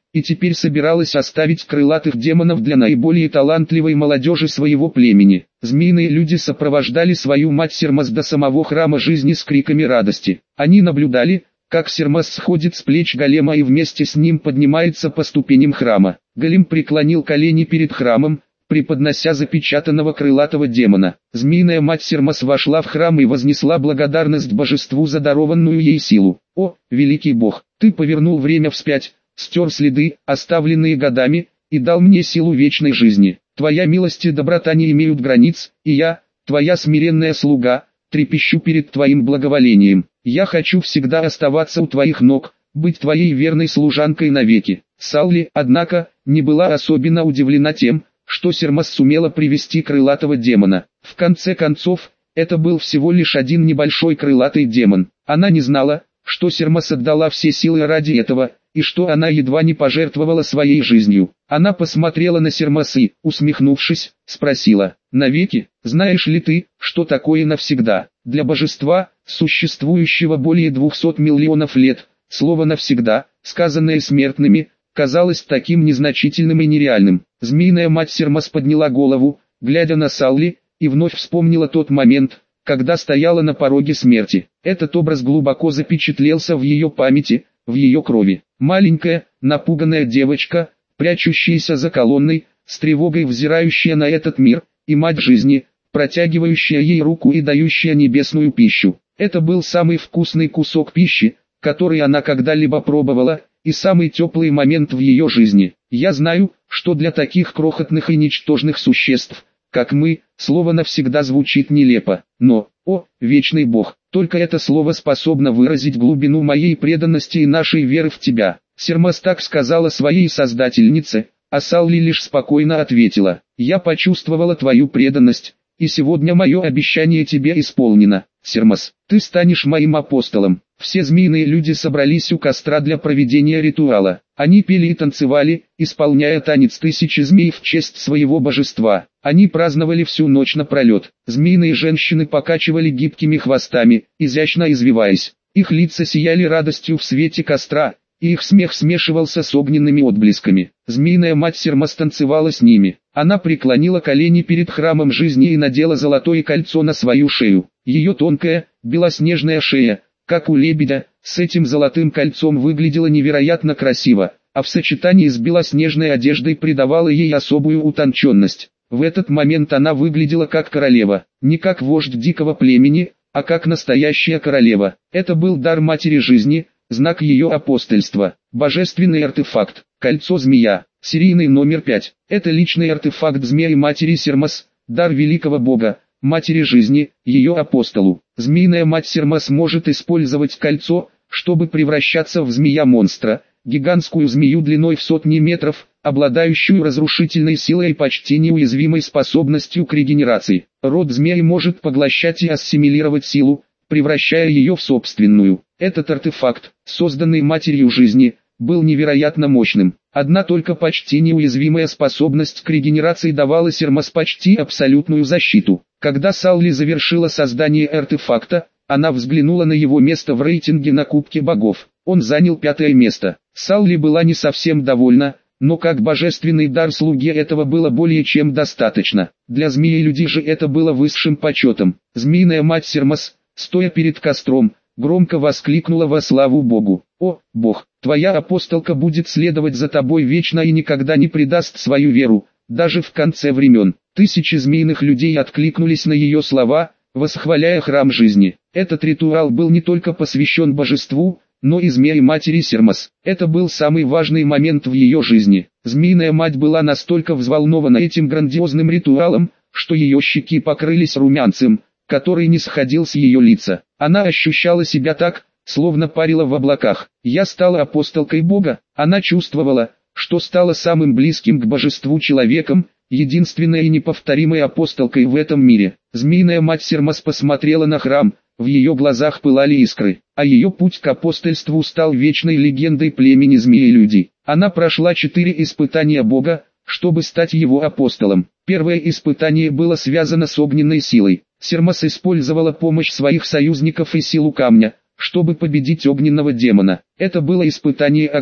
и теперь собиралась оставить крылатых демонов для наиболее талантливой молодежи своего племени. Змеиные люди сопровождали свою мать Сермас до самого храма жизни с криками радости. Они наблюдали, как Сермас сходит с плеч голема и вместе с ним поднимается по ступеням храма. Голем преклонил колени перед храмом, преподнося запечатанного крылатого демона. Змеиная мать Сермас вошла в храм и вознесла благодарность божеству за дарованную ей силу. «О, великий бог, ты повернул время вспять, стер следы, оставленные годами, и дал мне силу вечной жизни. Твоя милость и доброта не имеют границ, и я, твоя смиренная слуга, трепещу перед твоим благоволением. Я хочу всегда оставаться у твоих ног, быть твоей верной служанкой навеки». Салли, однако, не была особенно удивлена тем, что Сермас сумела привести крылатого демона. В конце концов, это был всего лишь один небольшой крылатый демон. Она не знала, что Сермас отдала все силы ради этого, и что она едва не пожертвовала своей жизнью. Она посмотрела на Сермас и, усмехнувшись, спросила: «Навеки, знаешь ли ты, что такое навсегда?» Для божества, существующего более двухсот миллионов лет, слово «навсегда», сказанное смертными, казалось таким незначительным и нереальным. Змеиная мать Сермас подняла голову, глядя на Салли, и вновь вспомнила тот момент, когда стояла на пороге смерти. Этот образ глубоко запечатлелся в ее памяти, в ее крови. Маленькая, напуганная девочка, прячущаяся за колонной, с тревогой взирающая на этот мир, и мать жизни, протягивающая ей руку и дающая небесную пищу. Это был самый вкусный кусок пищи, который она когда-либо пробовала, и самый теплый момент в ее жизни. Я знаю, что для таких крохотных и ничтожных существ, как мы, слово навсегда звучит нелепо, но, о, вечный Бог, только это слово способно выразить глубину моей преданности и нашей веры в Тебя. Сермас так сказала своей создательнице, а Салли лишь спокойно ответила: «Я почувствовала твою преданность, и сегодня мое обещание тебе исполнено. Сермас, ты станешь моим апостолом». Все змеиные люди собрались у костра для проведения ритуала. Они пели и танцевали, исполняя танец тысячи змей в честь своего божества. Они праздновали всю ночь напролет. Змеиные женщины покачивали гибкими хвостами, изящно извиваясь. Их лица сияли радостью в свете костра, и их смех смешивался с огненными отблесками. Змеиная мать Сермас танцевала с ними. Она преклонила колени перед храмом жизни и надела золотое кольцо на свою шею. Ее тонкая, белоснежная шея, как у лебедя, с этим золотым кольцом выглядела невероятно красиво, а в сочетании с белоснежной одеждой придавала ей особую утонченность. В этот момент она выглядела как королева, не как вождь дикого племени, а как настоящая королева. Это был дар матери жизни, знак ее апостольства, божественный артефакт, кольцо-змея, серийный номер пять. Это личный артефакт змеи матери Сермас, дар великого бога, матери жизни, ее апостолу. Змеиная мать Сермас может использовать кольцо, чтобы превращаться в змея-монстра, гигантскую змею длиной в сотни метров, обладающую разрушительной силой и почти неуязвимой способностью к регенерации. Род змеи может поглощать и ассимилировать силу, превращая ее в собственную. Этот артефакт, созданный матерью жизни, был невероятно мощным. Одна только почти неуязвимая способность к регенерации давала Сермас почти абсолютную защиту. Когда Салли завершила создание артефакта, она взглянула на его место в рейтинге на Кубке Богов. Он занял пятое место. Салли была не совсем довольна, но как божественный дар слуги этого было более чем достаточно. Для змеи-людей же это было высшим почетом. Змеиная мать Сермас, стоя перед костром, громко воскликнула во славу Богу: «О, Бог, твоя апостолка будет следовать за тобой вечно и никогда не предаст свою веру, даже в конце времен». Тысячи змеиных людей откликнулись на ее слова, восхваляя храм жизни. Этот ритуал был не только посвящен божеству, но и змеи-матери Сермас. Это был самый важный момент в ее жизни. Змеиная мать была настолько взволнована этим грандиозным ритуалом, что ее щеки покрылись румянцем, который не сходил с ее лица. Она ощущала себя так, словно парила в облаках. «Я стала апостолкой Бога». Она чувствовала, что стала самым близким к божеству человеком, единственной и неповторимой апостолкой в этом мире. Змеиная мать Сермас посмотрела на храм, в ее глазах пылали искры, а ее путь к апостольству стал вечной легендой племени змеи-людей. Она прошла четыре испытания Бога, чтобы стать его апостолом. Первое испытание было связано с огненной силой. Сермас использовала помощь своих союзников и силу камня, чтобы победить огненного демона. Это было испытание огня.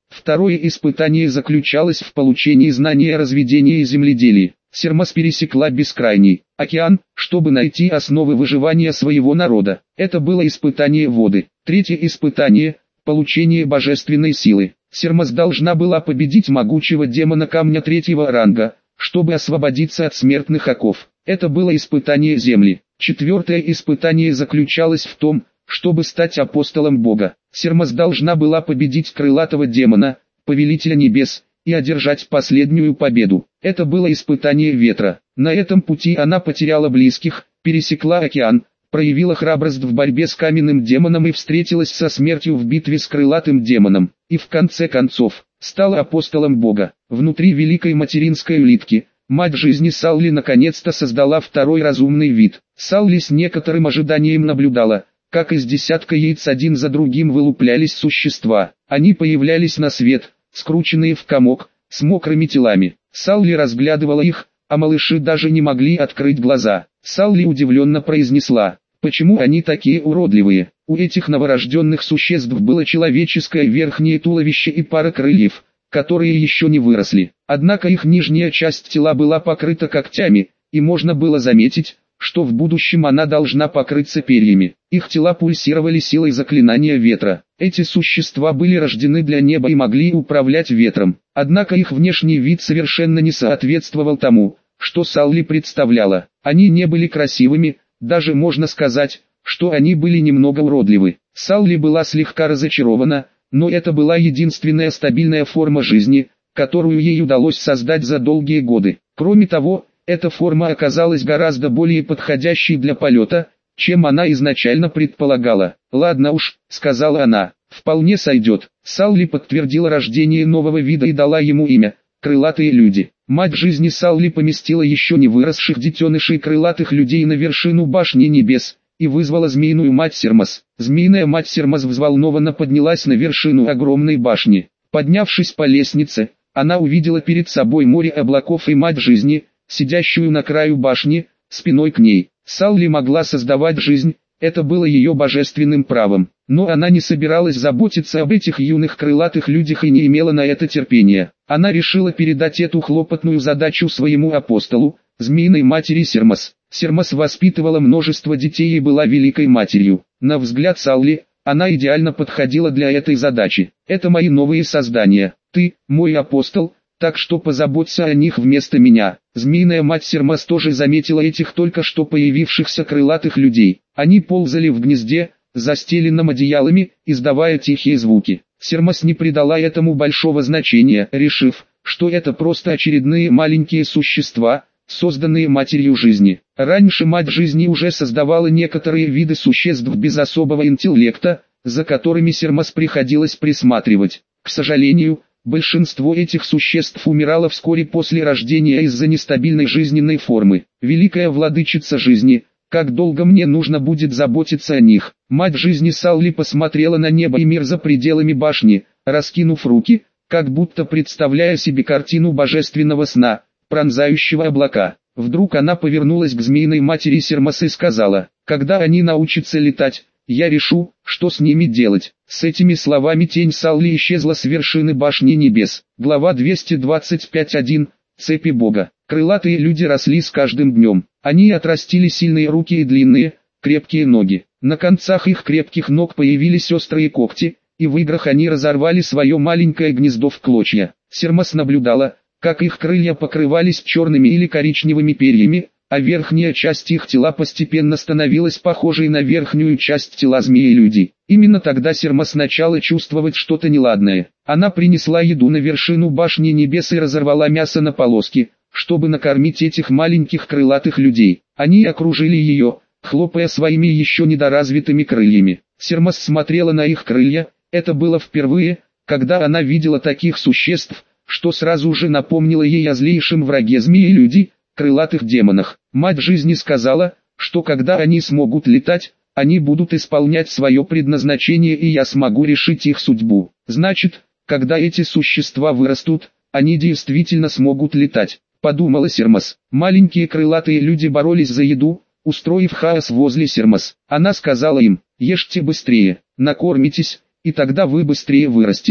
Второе испытание заключалось в получении знания о разведении и земледелии. Сермас пересекла бескрайний океан, чтобы найти основы выживания своего народа. Это было испытание воды. Третье испытание – получение божественной силы. Сермас должна была победить могучего демона камня третьего ранга, чтобы освободиться от смертных оков. Это было испытание земли. Четвертое испытание заключалось в том, чтобы стать апостолом Бога. Сермас должна была победить крылатого демона, повелителя небес, и одержать последнюю победу. Это было испытание ветра. На этом пути она потеряла близких, пересекла океан, проявила храбрость в борьбе с каменным демоном и встретилась со смертью в битве с крылатым демоном, и в конце концов, стала апостолом Бога. Внутри великой материнской улитки, мать жизни Салли наконец-то создала второй разумный вид. Салли с некоторым ожиданием наблюдала, как из десятка яиц один за другим вылуплялись существа. Они появлялись на свет, скрученные в комок, с мокрыми телами. Салли разглядывала их, а малыши даже не могли открыть глаза. Салли удивленно произнесла: «Почему они такие уродливые?» У этих новорожденных существ было человеческое верхнее туловище и пара крыльев, которые еще не выросли. Однако их нижняя часть тела была покрыта когтями, и можно было заметить, что в будущем она должна покрыться перьями. Их тела пульсировали силой заклинания ветра. Эти существа были рождены для неба и могли управлять ветром. Однако их внешний вид совершенно не соответствовал тому, что Салли представляла. Они не были красивыми, даже можно сказать, что они были немного уродливы. Салли была слегка разочарована, но это была единственная стабильная форма жизни, которую ей удалось создать за долгие годы. Кроме того, эта форма оказалась гораздо более подходящей для полета, чем она изначально предполагала. «Ладно уж», — сказала она, — «вполне сойдет». Салли подтвердила рождение нового вида и дала ему имя — «Крылатые люди». Мать жизни Салли поместила еще не выросших детенышей крылатых людей на вершину башни небес и вызвала змеиную мать Сермас. Змеиная мать Сермас взволнованно поднялась на вершину огромной башни. Поднявшись по лестнице, она увидела перед собой море облаков и мать жизни, сидящую на краю башни, спиной к ней. Салли могла создавать жизнь, это было ее божественным правом, но она не собиралась заботиться об этих юных крылатых людях и не имела на это терпения. Она решила передать эту хлопотную задачу своему апостолу, змеиной матери Сермас. Сермас воспитывала множество детей и была великой матерью. На взгляд Салли, она идеально подходила для этой задачи. «Это мои новые создания. Ты, мой апостол, так что позаботься о них вместо меня». Змеиная мать Сермас тоже заметила этих только что появившихся крылатых людей. Они ползали в гнезде, застеленном одеялами, издавая тихие звуки. Сермас не придала этому большого значения, решив, что это просто очередные маленькие существа, созданные матерью жизни. Раньше мать жизни уже создавала некоторые виды существ без особого интеллекта, за которыми Сермас приходилось присматривать. К сожалению, большинство этих существ умирало вскоре после рождения из-за нестабильной жизненной формы. Великая владычица жизни, как долго мне нужно будет заботиться о них? Мать жизни Салли посмотрела на небо и мир за пределами башни, раскинув руки, как будто представляя себе картину божественного сна, пронзающего облака. Вдруг она повернулась к змеиной матери Сермас и сказала: «Когда они научатся летать, я решу, что с ними делать». С этими словами тень Салли исчезла с вершины башни небес. Глава двести двадцать пять точка один. Цепи Бога. Крылатые люди росли с каждым днем. Они отрастили сильные руки и длинные, крепкие ноги. На концах их крепких ног появились острые когти, и в играх они разорвали свое маленькое гнездо в клочья. Сермас наблюдала, как их крылья покрывались черными или коричневыми перьями, а верхняя часть их тела постепенно становилась похожей на верхнюю часть тела змеи-людей. Именно тогда Сермас начала чувствовать что-то неладное. Она принесла еду на вершину башни небес и разорвала мясо на полоски, чтобы накормить этих маленьких крылатых людей. Они окружили ее, хлопая своими еще недоразвитыми крыльями. Сермас смотрела на их крылья, это было впервые, когда она видела таких существ, что сразу же напомнило ей о злейшем враге змеи-людей, крылатых демонах. Мать жизни сказала, что когда они смогут летать, они будут исполнять свое предназначение и я смогу решить их судьбу. Значит, когда эти существа вырастут, они действительно смогут летать, подумала Сермас. Маленькие крылатые люди боролись за еду, устроив хаос возле Сермас. Она сказала им: «Ешьте быстрее, накормитесь, и тогда вы быстрее вырастете».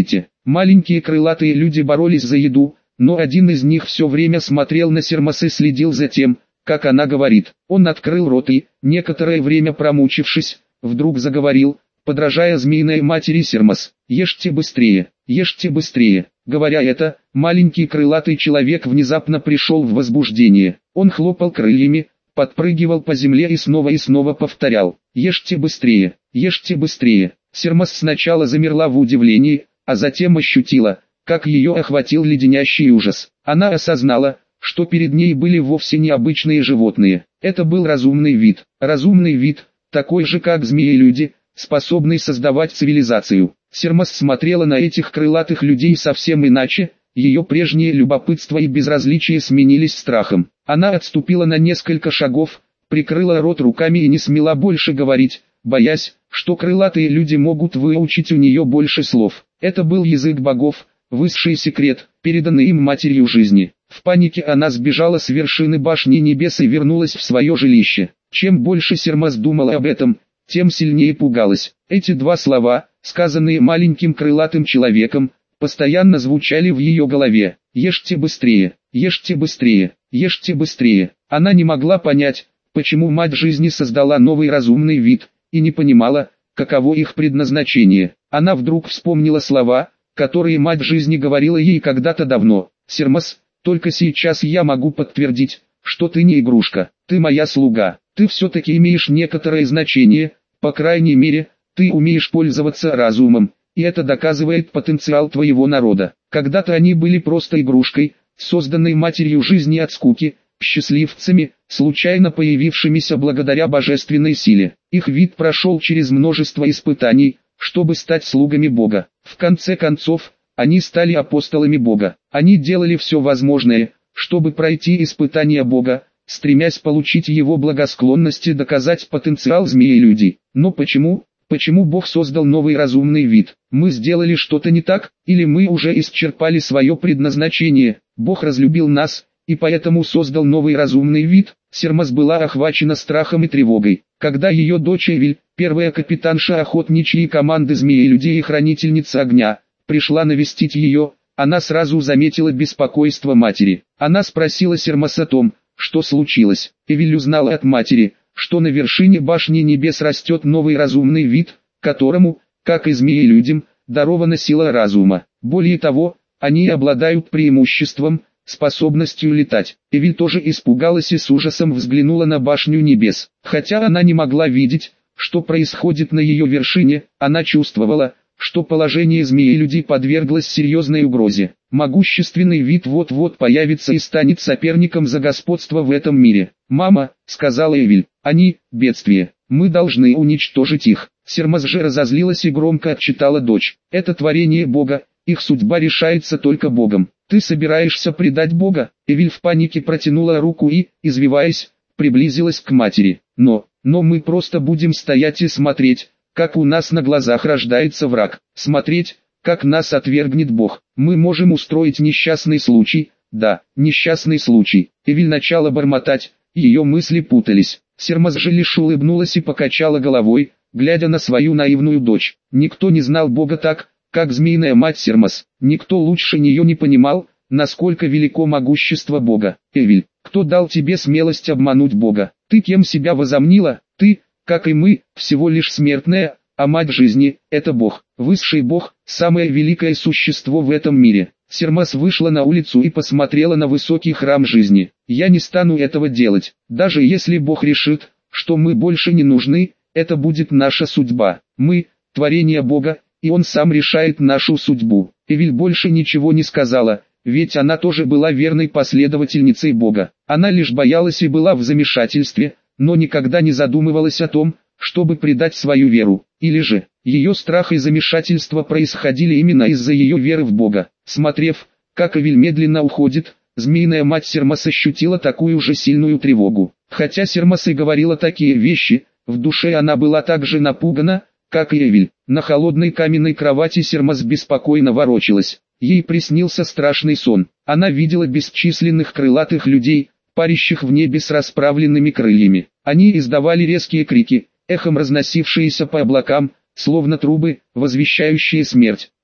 Маленькие крылатые люди боролись за еду, но один из них все время смотрел на Сермас и следил за тем, как она говорит. Он открыл рот и, некоторое время промучившись, вдруг заговорил, подражая змеиной матери Сермас: «Ешьте быстрее, ешьте быстрее». Говоря это, маленький крылатый человек внезапно пришел в возбуждение. Он хлопал крыльями, подпрыгивал по земле и снова и снова повторял: «Ешьте быстрее, ешьте быстрее». Сермас сначала замерла в удивлении, а затем ощутила, как ее охватил леденящий ужас. Она осознала, что перед ней были вовсе не обычные животные. Это был разумный вид, разумный вид, такой же как змеи-люди, способный создавать цивилизацию. Сермас смотрела на этих крылатых людей совсем иначе, ее прежнее любопытство и безразличие сменились страхом. Она отступила на несколько шагов, прикрыла рот руками и не смела больше говорить, боясь, что крылатые люди могут выучить у нее больше слов. Это был язык богов, высший секрет, переданный им матерью жизни. В панике она сбежала с вершины башни небес и вернулась в свое жилище. Чем больше Сермас думала об этом, тем сильнее пугалась. Эти два слова, сказанные маленьким крылатым человеком, постоянно звучали в ее голове: «Ешьте быстрее, ешьте быстрее, ешьте быстрее». Она не могла понять, почему мать жизни создала новый разумный вид, и не понимала, каково их предназначение. Она вдруг вспомнила слова, которые мать жизни говорила ей когда-то давно: «Сермас, только сейчас я могу подтвердить, что ты не игрушка, ты моя слуга, ты все-таки имеешь некоторое значение, по крайней мере, ты умеешь пользоваться разумом, и это доказывает потенциал твоего народа». Когда-то они были просто игрушкой, созданной матерью жизни от скуки, счастливцами, случайно появившимися благодаря божественной силе. Их вид прошел через множество испытаний, чтобы стать слугами Бога. В конце концов, они стали апостолами Бога. Они делали все возможное, чтобы пройти испытания Бога, стремясь получить Его благосклонность и доказать потенциал змеи-людей. Но почему? Почему Бог создал новый разумный вид? Мы сделали что-то не так, или мы уже исчерпали свое предназначение? Бог разлюбил нас, и поэтому создал новый разумный вид. Сермас была охвачена страхом и тревогой. Когда ее дочь Эвель, первая капитанша охотничьей команды змеи-людей и хранительница огня, пришла навестить ее, она сразу заметила беспокойство матери. Она спросила Сермас о том, что случилось. Эвель узнала от матери, что на вершине башни небес растет новый разумный вид, которому, как и змеи-людям, дарована сила разума. Более того, они обладают преимуществом, способностью летать. Эвель тоже испугалась и с ужасом взглянула на башню небес. Хотя она не могла видеть, что происходит на ее вершине, она чувствовала, что положение змеи-людей подверглось серьезной угрозе. Могущественный вид вот-вот появится и станет соперником за господство в этом мире. «Мама», — сказала Эвель, — «они — бедствие. Мы должны уничтожить их». Сермас же разозлилась и громко отчитала дочь: «Это творение Бога, их судьба решается только Богом. Ты собираешься предать Бога?» Эвель в панике протянула руку и, извиваясь, приблизилась к матери. «Но, но мы просто будем стоять и смотреть, как у нас на глазах рождается враг. Смотреть, как нас отвергнет Бог. Мы можем устроить несчастный случай». «Да, несчастный случай». Эвель начала бормотать, ее мысли путались. Сермас же лишь улыбнулась и покачала головой, глядя на свою наивную дочь. Никто не знал Бога так, как змеиная мать Сермас. Никто лучше нее не понимал, насколько велико могущество Бога. «Эвель, кто дал тебе смелость обмануть Бога? Ты кем себя возомнила? Ты, как и мы, всего лишь смертная, а мать жизни – это Бог, высший Бог, самое великое существо в этом мире». Сермас вышла на улицу и посмотрела на высокий храм жизни. «Я не стану этого делать. Даже если Бог решит, что мы больше не нужны, это будет наша судьба. Мы – творение Бога, и Он сам решает нашу судьбу». Эвель больше ничего не сказала, ведь она тоже была верной последовательницей Бога. Она лишь боялась и была в замешательстве, но никогда не задумывалась о том, чтобы предать свою веру. Или же, ее страх и замешательство происходили именно из-за ее веры в Бога. Смотрев, как Эвель медленно уходит, змеиная мать Сермас ощутила такую же сильную тревогу. Хотя Сермас и говорила такие вещи, в душе она была так же напугана, как и Эвель. На холодной каменной кровати Сермас беспокойно ворочалась. Ей приснился страшный сон. Она видела бесчисленных крылатых людей, парящих в небе с расправленными крыльями. Они издавали резкие крики, эхом разносившиеся по облакам, словно трубы, возвещающие смерть. Чу!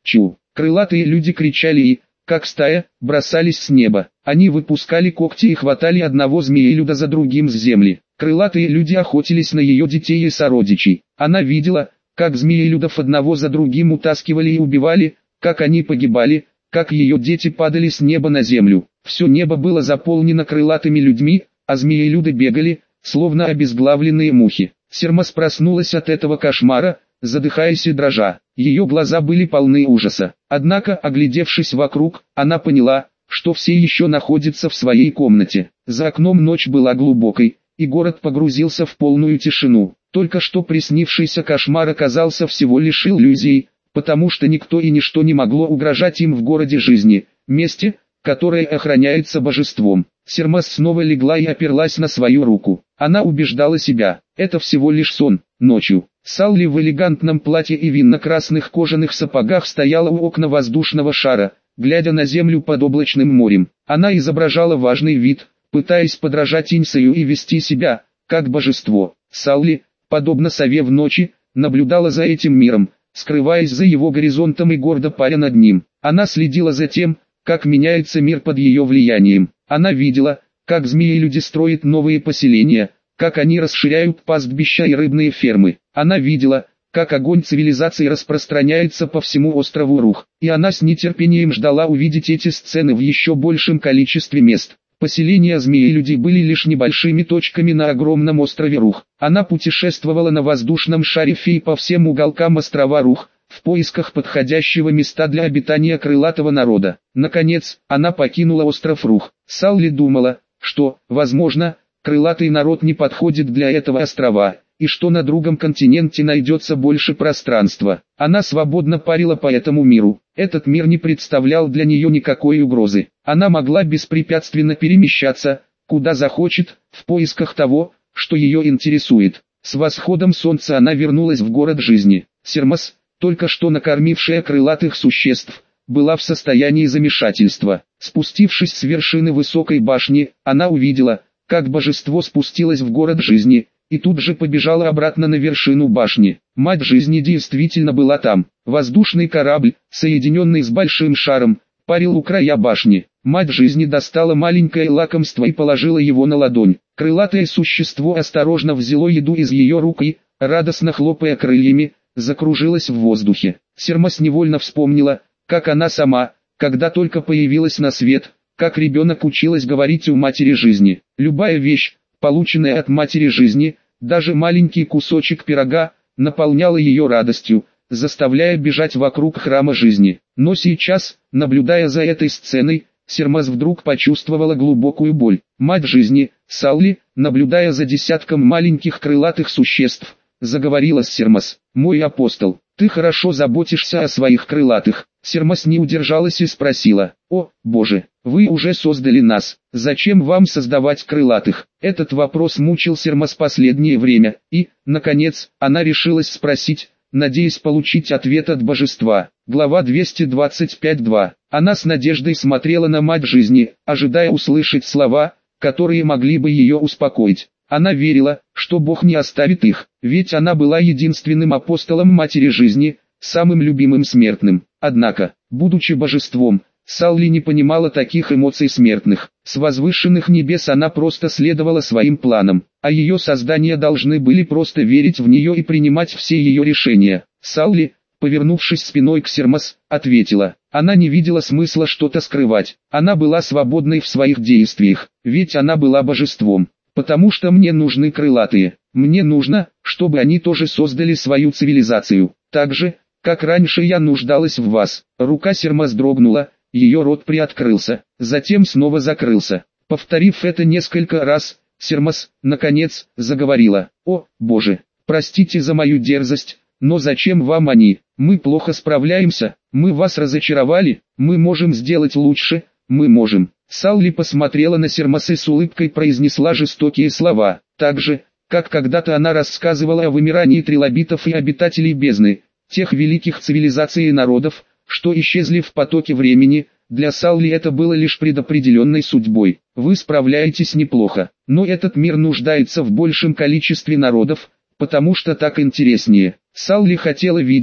Крылатые люди кричали и, как стая, бросались с неба. Они выпускали когти и хватали одного змеелюда за другим с земли. Крылатые люди охотились на ее детей и сородичей. Она видела, как змеелюдов одного за другим утаскивали и убивали, как они погибали, как ее дети падали с неба на землю. Все небо было заполнено крылатыми людьми, а змеелюды бегали, словно обезглавленные мухи. Сермас проснулась от этого кошмара, задыхаясь и дрожа. Ее глаза были полны ужаса. Однако, оглядевшись вокруг, она поняла, что все еще находятся в своей комнате. За окном ночь была глубокой, и город погрузился в полную тишину. Только что приснившийся кошмар оказался всего лишь иллюзией, потому что никто и ничто не могло угрожать им в городе жизни, месте, которое охраняется божеством. Сермас снова легла и оперлась на свою руку. Она убеждала себя, это всего лишь сон. Ночью, Салли в элегантном платье и винно-красных кожаных сапогах стояла у окна воздушного шара, глядя на землю под облачным морем. Она изображала важный вид, пытаясь подражать Инсею и вести себя, как божество. Салли, подобно сове в ночи, наблюдала за этим миром, скрываясь за его горизонтом и гордо паря над ним. Она следила за тем, как меняется мир под ее влиянием. Она видела, как змеи-люди строят новые поселения, как они расширяют пастбища и рыбные фермы. Она видела, как огонь цивилизации распространяется по всему острову Рух, и она с нетерпением ждала увидеть эти сцены в еще большем количестве мест. Поселения змеи-людей были лишь небольшими точками на огромном острове Рух. Она путешествовала на воздушном шаре фей по всем уголкам острова Рух, в поисках подходящего места для обитания крылатого народа. Наконец, она покинула остров Рух. Салли думала, что, возможно, крылатый народ не подходит для этого острова, и что на другом континенте найдется больше пространства. Она свободно парила по этому миру. Этот мир не представлял для нее никакой угрозы. Она могла беспрепятственно перемещаться, куда захочет, в поисках того, что ее интересует. С восходом солнца она вернулась в город жизни. Сермас, только что накормившая крылатых существ, была в состоянии замешательства. Спустившись с вершины высокой башни, она увидела, как божество спустилось в город жизни, и тут же побежала обратно на вершину башни. Мать жизни действительно была там. Воздушный корабль, соединенный с большим шаром, парил у края башни. Мать жизни достала маленькое лакомство и положила его на ладонь. Крылатое существо осторожно взяло еду из ее рук и, радостно хлопая крыльями, закружилось в воздухе. Сермас невольно вспомнила, как она сама, когда только появилась на свет, как ребенок училась говорить у матери жизни. Любая вещь, полученная от матери жизни, даже маленький кусочек пирога, наполняла ее радостью, заставляя бежать вокруг храма жизни. Но сейчас, наблюдая за этой сценой, Сермас вдруг почувствовала глубокую боль. Мать жизни, Салли, наблюдая за десятком маленьких крылатых существ, заговорила с Сермас. «Мой апостол, ты хорошо заботишься о своих крылатых». Сермас не удержалась и спросила: «О, Боже, вы уже создали нас, зачем вам создавать крылатых?» Этот вопрос мучил Сермас последнее время, и, наконец, она решилась спросить, надеясь получить ответ от божества. Глава двести двадцать пять два. Она с надеждой смотрела на мать жизни, ожидая услышать слова, которые могли бы ее успокоить. Она верила, что Бог не оставит их, ведь она была единственным апостолом матери жизни, самым любимым смертным. Однако, будучи божеством, Салли не понимала таких эмоций смертных. С возвышенных небес она просто следовала своим планам, а ее создания должны были просто верить в нее и принимать все ее решения. Салли, повернувшись спиной к Сермас, ответила. Она не видела смысла что-то скрывать. Она была свободной в своих действиях, ведь она была божеством. «Потому что мне нужны крылатые. Мне нужно, чтобы они тоже создали свою цивилизацию. Так же, как раньше я нуждалась в вас». Рука Сермас дрогнула, ее рот приоткрылся, затем снова закрылся. Повторив это несколько раз, Сермас, наконец, заговорила. «О, Боже, простите за мою дерзость, но зачем вам они? Мы плохо справляемся, мы вас разочаровали, мы можем сделать лучше, мы можем». Салли посмотрела на Сермас и с улыбкой произнесла жестокие слова, так же, как когда-то она рассказывала о вымирании трилобитов и обитателей бездны, тех великих цивилизаций и народов, что исчезли в потоке времени. Для Салли это было лишь предопределенной судьбой. Вы справляетесь неплохо, но этот мир нуждается в большем количестве народов, потому что так интереснее. Салли хотела видеть,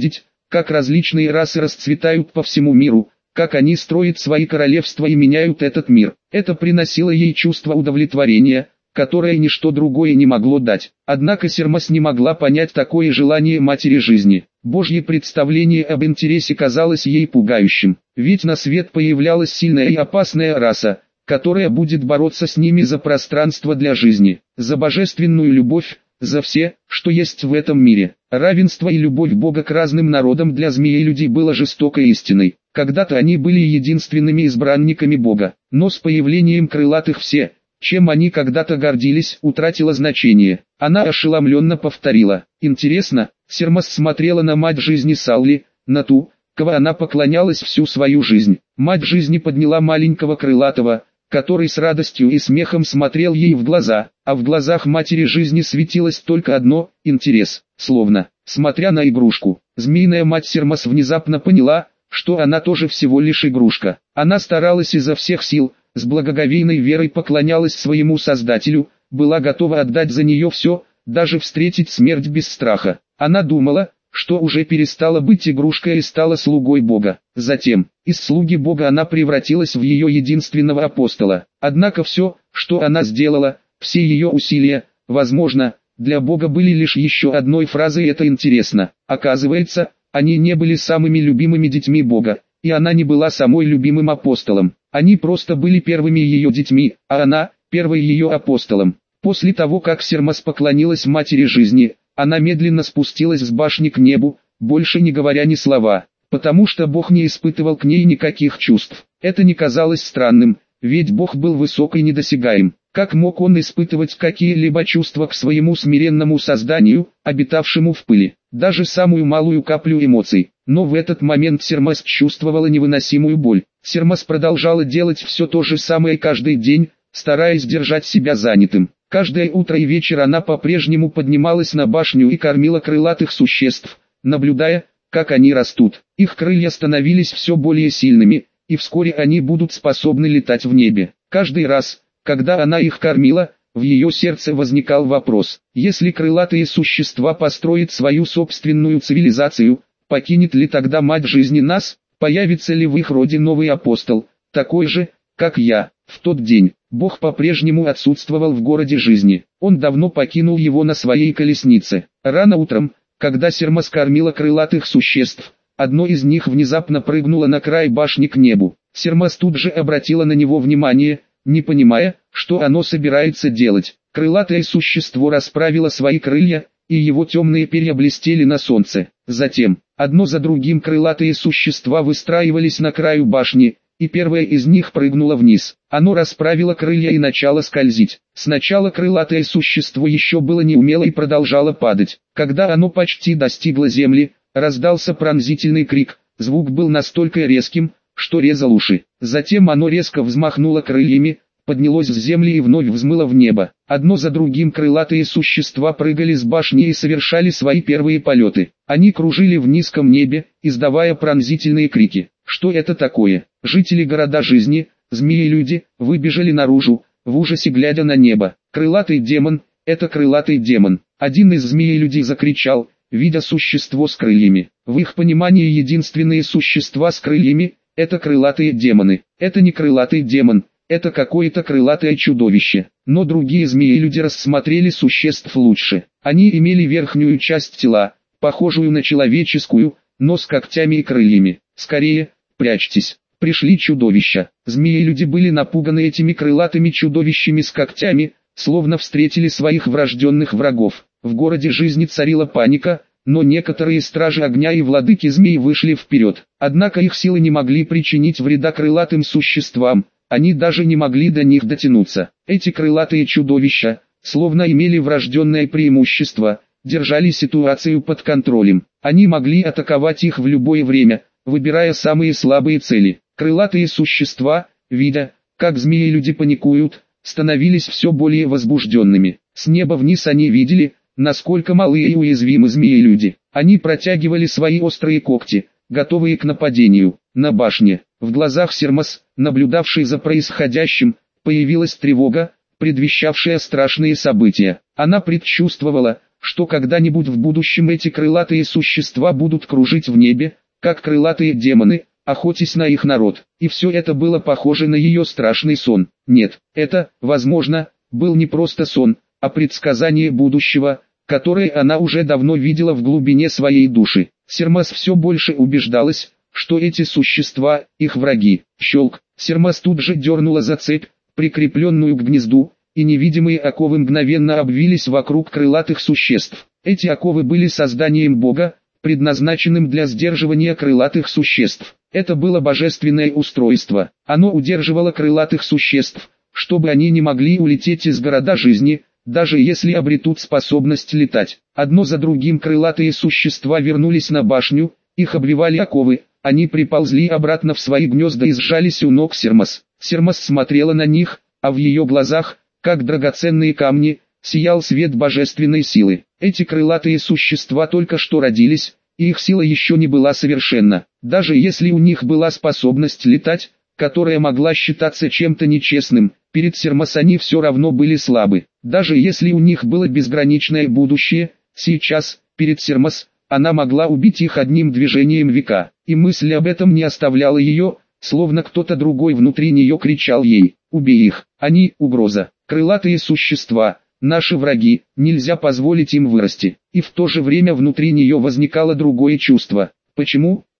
как различные расы расцветают по всему миру, как они строят свои королевства и меняют этот мир. Это приносило ей чувство удовлетворения, которое ничто другое не могло дать. Однако Сермас не могла понять такое желание матери жизни. Божье представление об интересе казалось ей пугающим, ведь на свет появлялась сильная и опасная раса, которая будет бороться с ними за пространство для жизни, за божественную любовь, за все, что есть в этом мире. Равенство и любовь Бога к разным народам для змеи-людей было жестокой истиной. Когда-то они были единственными избранниками Бога, но с появлением крылатых все, чем они когда-то гордились, утратило значение. Она ошеломленно повторила: «Интересно». Сермас смотрела на мать жизни Салли, на ту, кого она поклонялась всю свою жизнь. Мать жизни подняла маленького крылатого, который с радостью и смехом смотрел ей в глаза, а в глазах матери жизни светилось только одно – интерес, словно, смотря на игрушку. Змеиная мать Сермас внезапно поняла, что она тоже всего лишь игрушка. Она старалась изо всех сил, с благоговейной верой поклонялась своему Создателю, была готова отдать за нее все, даже встретить смерть без страха. Она думала, что уже перестала быть игрушкой и стала слугой Бога. Затем, из слуги Бога она превратилась в ее единственного апостола. Однако все, что она сделала, все ее усилия, возможно, для Бога были лишь еще одной фразой «это интересно». Оказывается, они не были самыми любимыми детьми Бога, и она не была самой любимым апостолом. Они просто были первыми ее детьми, а она – первой ее апостолом. После того, как Сермас поклонилась матери жизни, она медленно спустилась с башни к небу, больше не говоря ни слова, потому что Бог не испытывал к ней никаких чувств. Это не казалось странным, ведь Бог был высок и недосягаем. Как мог он испытывать какие-либо чувства к своему смиренному созданию, обитавшему в пыли, даже самую малую каплю эмоций? Но в этот момент Сермас чувствовала невыносимую боль. Сермас продолжала делать все то же самое каждый день, стараясь держать себя занятым. Каждое утро и вечер она по-прежнему поднималась на башню и кормила крылатых существ, наблюдая, как они растут. Их крылья становились все более сильными, и вскоре они будут способны летать в небе. Каждый раз, когда она их кормила, в ее сердце возникал вопрос: если крылатые существа построят свою собственную цивилизацию, покинет ли тогда мать жизни нас, появится ли в их роде новый апостол, такой же, как я? В тот день, Бог по-прежнему отсутствовал в городе жизни, он давно покинул его на своей колеснице. Рано утром, когда Сермас кормила крылатых существ, одно из них внезапно прыгнуло на край башни к небу. Сермас тут же обратила на него внимание, не понимая, что оно собирается делать. Крылатое существо расправило свои крылья, и его темные перья блестели на солнце. Затем, одно за другим крылатые существа выстраивались на краю башни, и первое из них прыгнуло вниз. Оно расправило крылья и начало скользить. Сначала крылатое существо еще было неумело и продолжало падать. Когда оно почти достигло земли, раздался пронзительный крик. Звук был настолько резким, что резал уши. Затем оно резко взмахнуло крыльями, поднялось с земли и вновь взмыло в небо. Одно за другим крылатые существа прыгали с башни и совершали свои первые полеты. Они кружили в низком небе, издавая пронзительные крики. Что это такое? Жители города жизни, змеи-люди, выбежали наружу, в ужасе глядя на небо. Крылатый демон, это крылатый демон. Один из змеи-людей закричал, видя существо с крыльями. В их понимании единственные существа с крыльями – это крылатые демоны. Это не крылатый демон, это какое-то крылатое чудовище. Но другие змеи-люди рассмотрели существ лучше. Они имели верхнюю часть тела, похожую на человеческую, но с когтями и крыльями. Скорее, прячьтесь. Пришли чудовища. Змеи-люди были напуганы этими крылатыми чудовищами с когтями, словно встретили своих врожденных врагов. В городе жизни царила паника, но некоторые стражи огня и владыки змей вышли вперед. Однако их силы не могли причинить вреда крылатым существам, они даже не могли до них дотянуться. Эти крылатые чудовища, словно имели врожденное преимущество, держали ситуацию под контролем. Они могли атаковать их в любое время, выбирая самые слабые цели. Крылатые существа, видя, как змеи-люди паникуют, становились все более возбужденными. С неба вниз они видели, насколько малы и уязвимы змеи-люди. Они протягивали свои острые когти, готовые к нападению. На башне, в глазах Сермас, наблюдавшей за происходящим, появилась тревога, предвещавшая страшные события. Она предчувствовала, что когда-нибудь в будущем эти крылатые существа будут кружить в небе, как крылатые демоны, охотясь на их народ. И все это было похоже на ее страшный сон. Нет, это, возможно, был не просто сон, а предсказание будущего, которое она уже давно видела в глубине своей души. Сермас все больше убеждалась, что эти существа – их враги. Щелк, Сермас тут же дернула за цепь, прикрепленную к гнезду, и невидимые оковы мгновенно обвились вокруг крылатых существ. Эти оковы были созданием Бога, предназначенным для сдерживания крылатых существ. Это было божественное устройство. Оно удерживало крылатых существ, чтобы они не могли улететь из города жизни, даже если обретут способность летать. Одно за другим крылатые существа вернулись на башню, их обвивали оковы, они приползли обратно в свои гнезда и сжались у ног Сермас. Сермас смотрела на них, а в ее глазах, как драгоценные камни, сиял свет божественной силы. Эти крылатые существа только что родились, и их сила еще не была совершенна. Даже если у них была способность летать, которая могла считаться чем-то нечестным, перед Сермас они все равно были слабы. Даже если у них было безграничное будущее, сейчас, перед Сермас, она могла убить их одним движением века. И мысль об этом не оставляла ее, словно кто-то другой внутри нее кричал ей: «Убей их, они – угроза, крылатые существа, наши враги, нельзя позволить им вырасти». И в то же время внутри нее возникало другое чувство. Почему?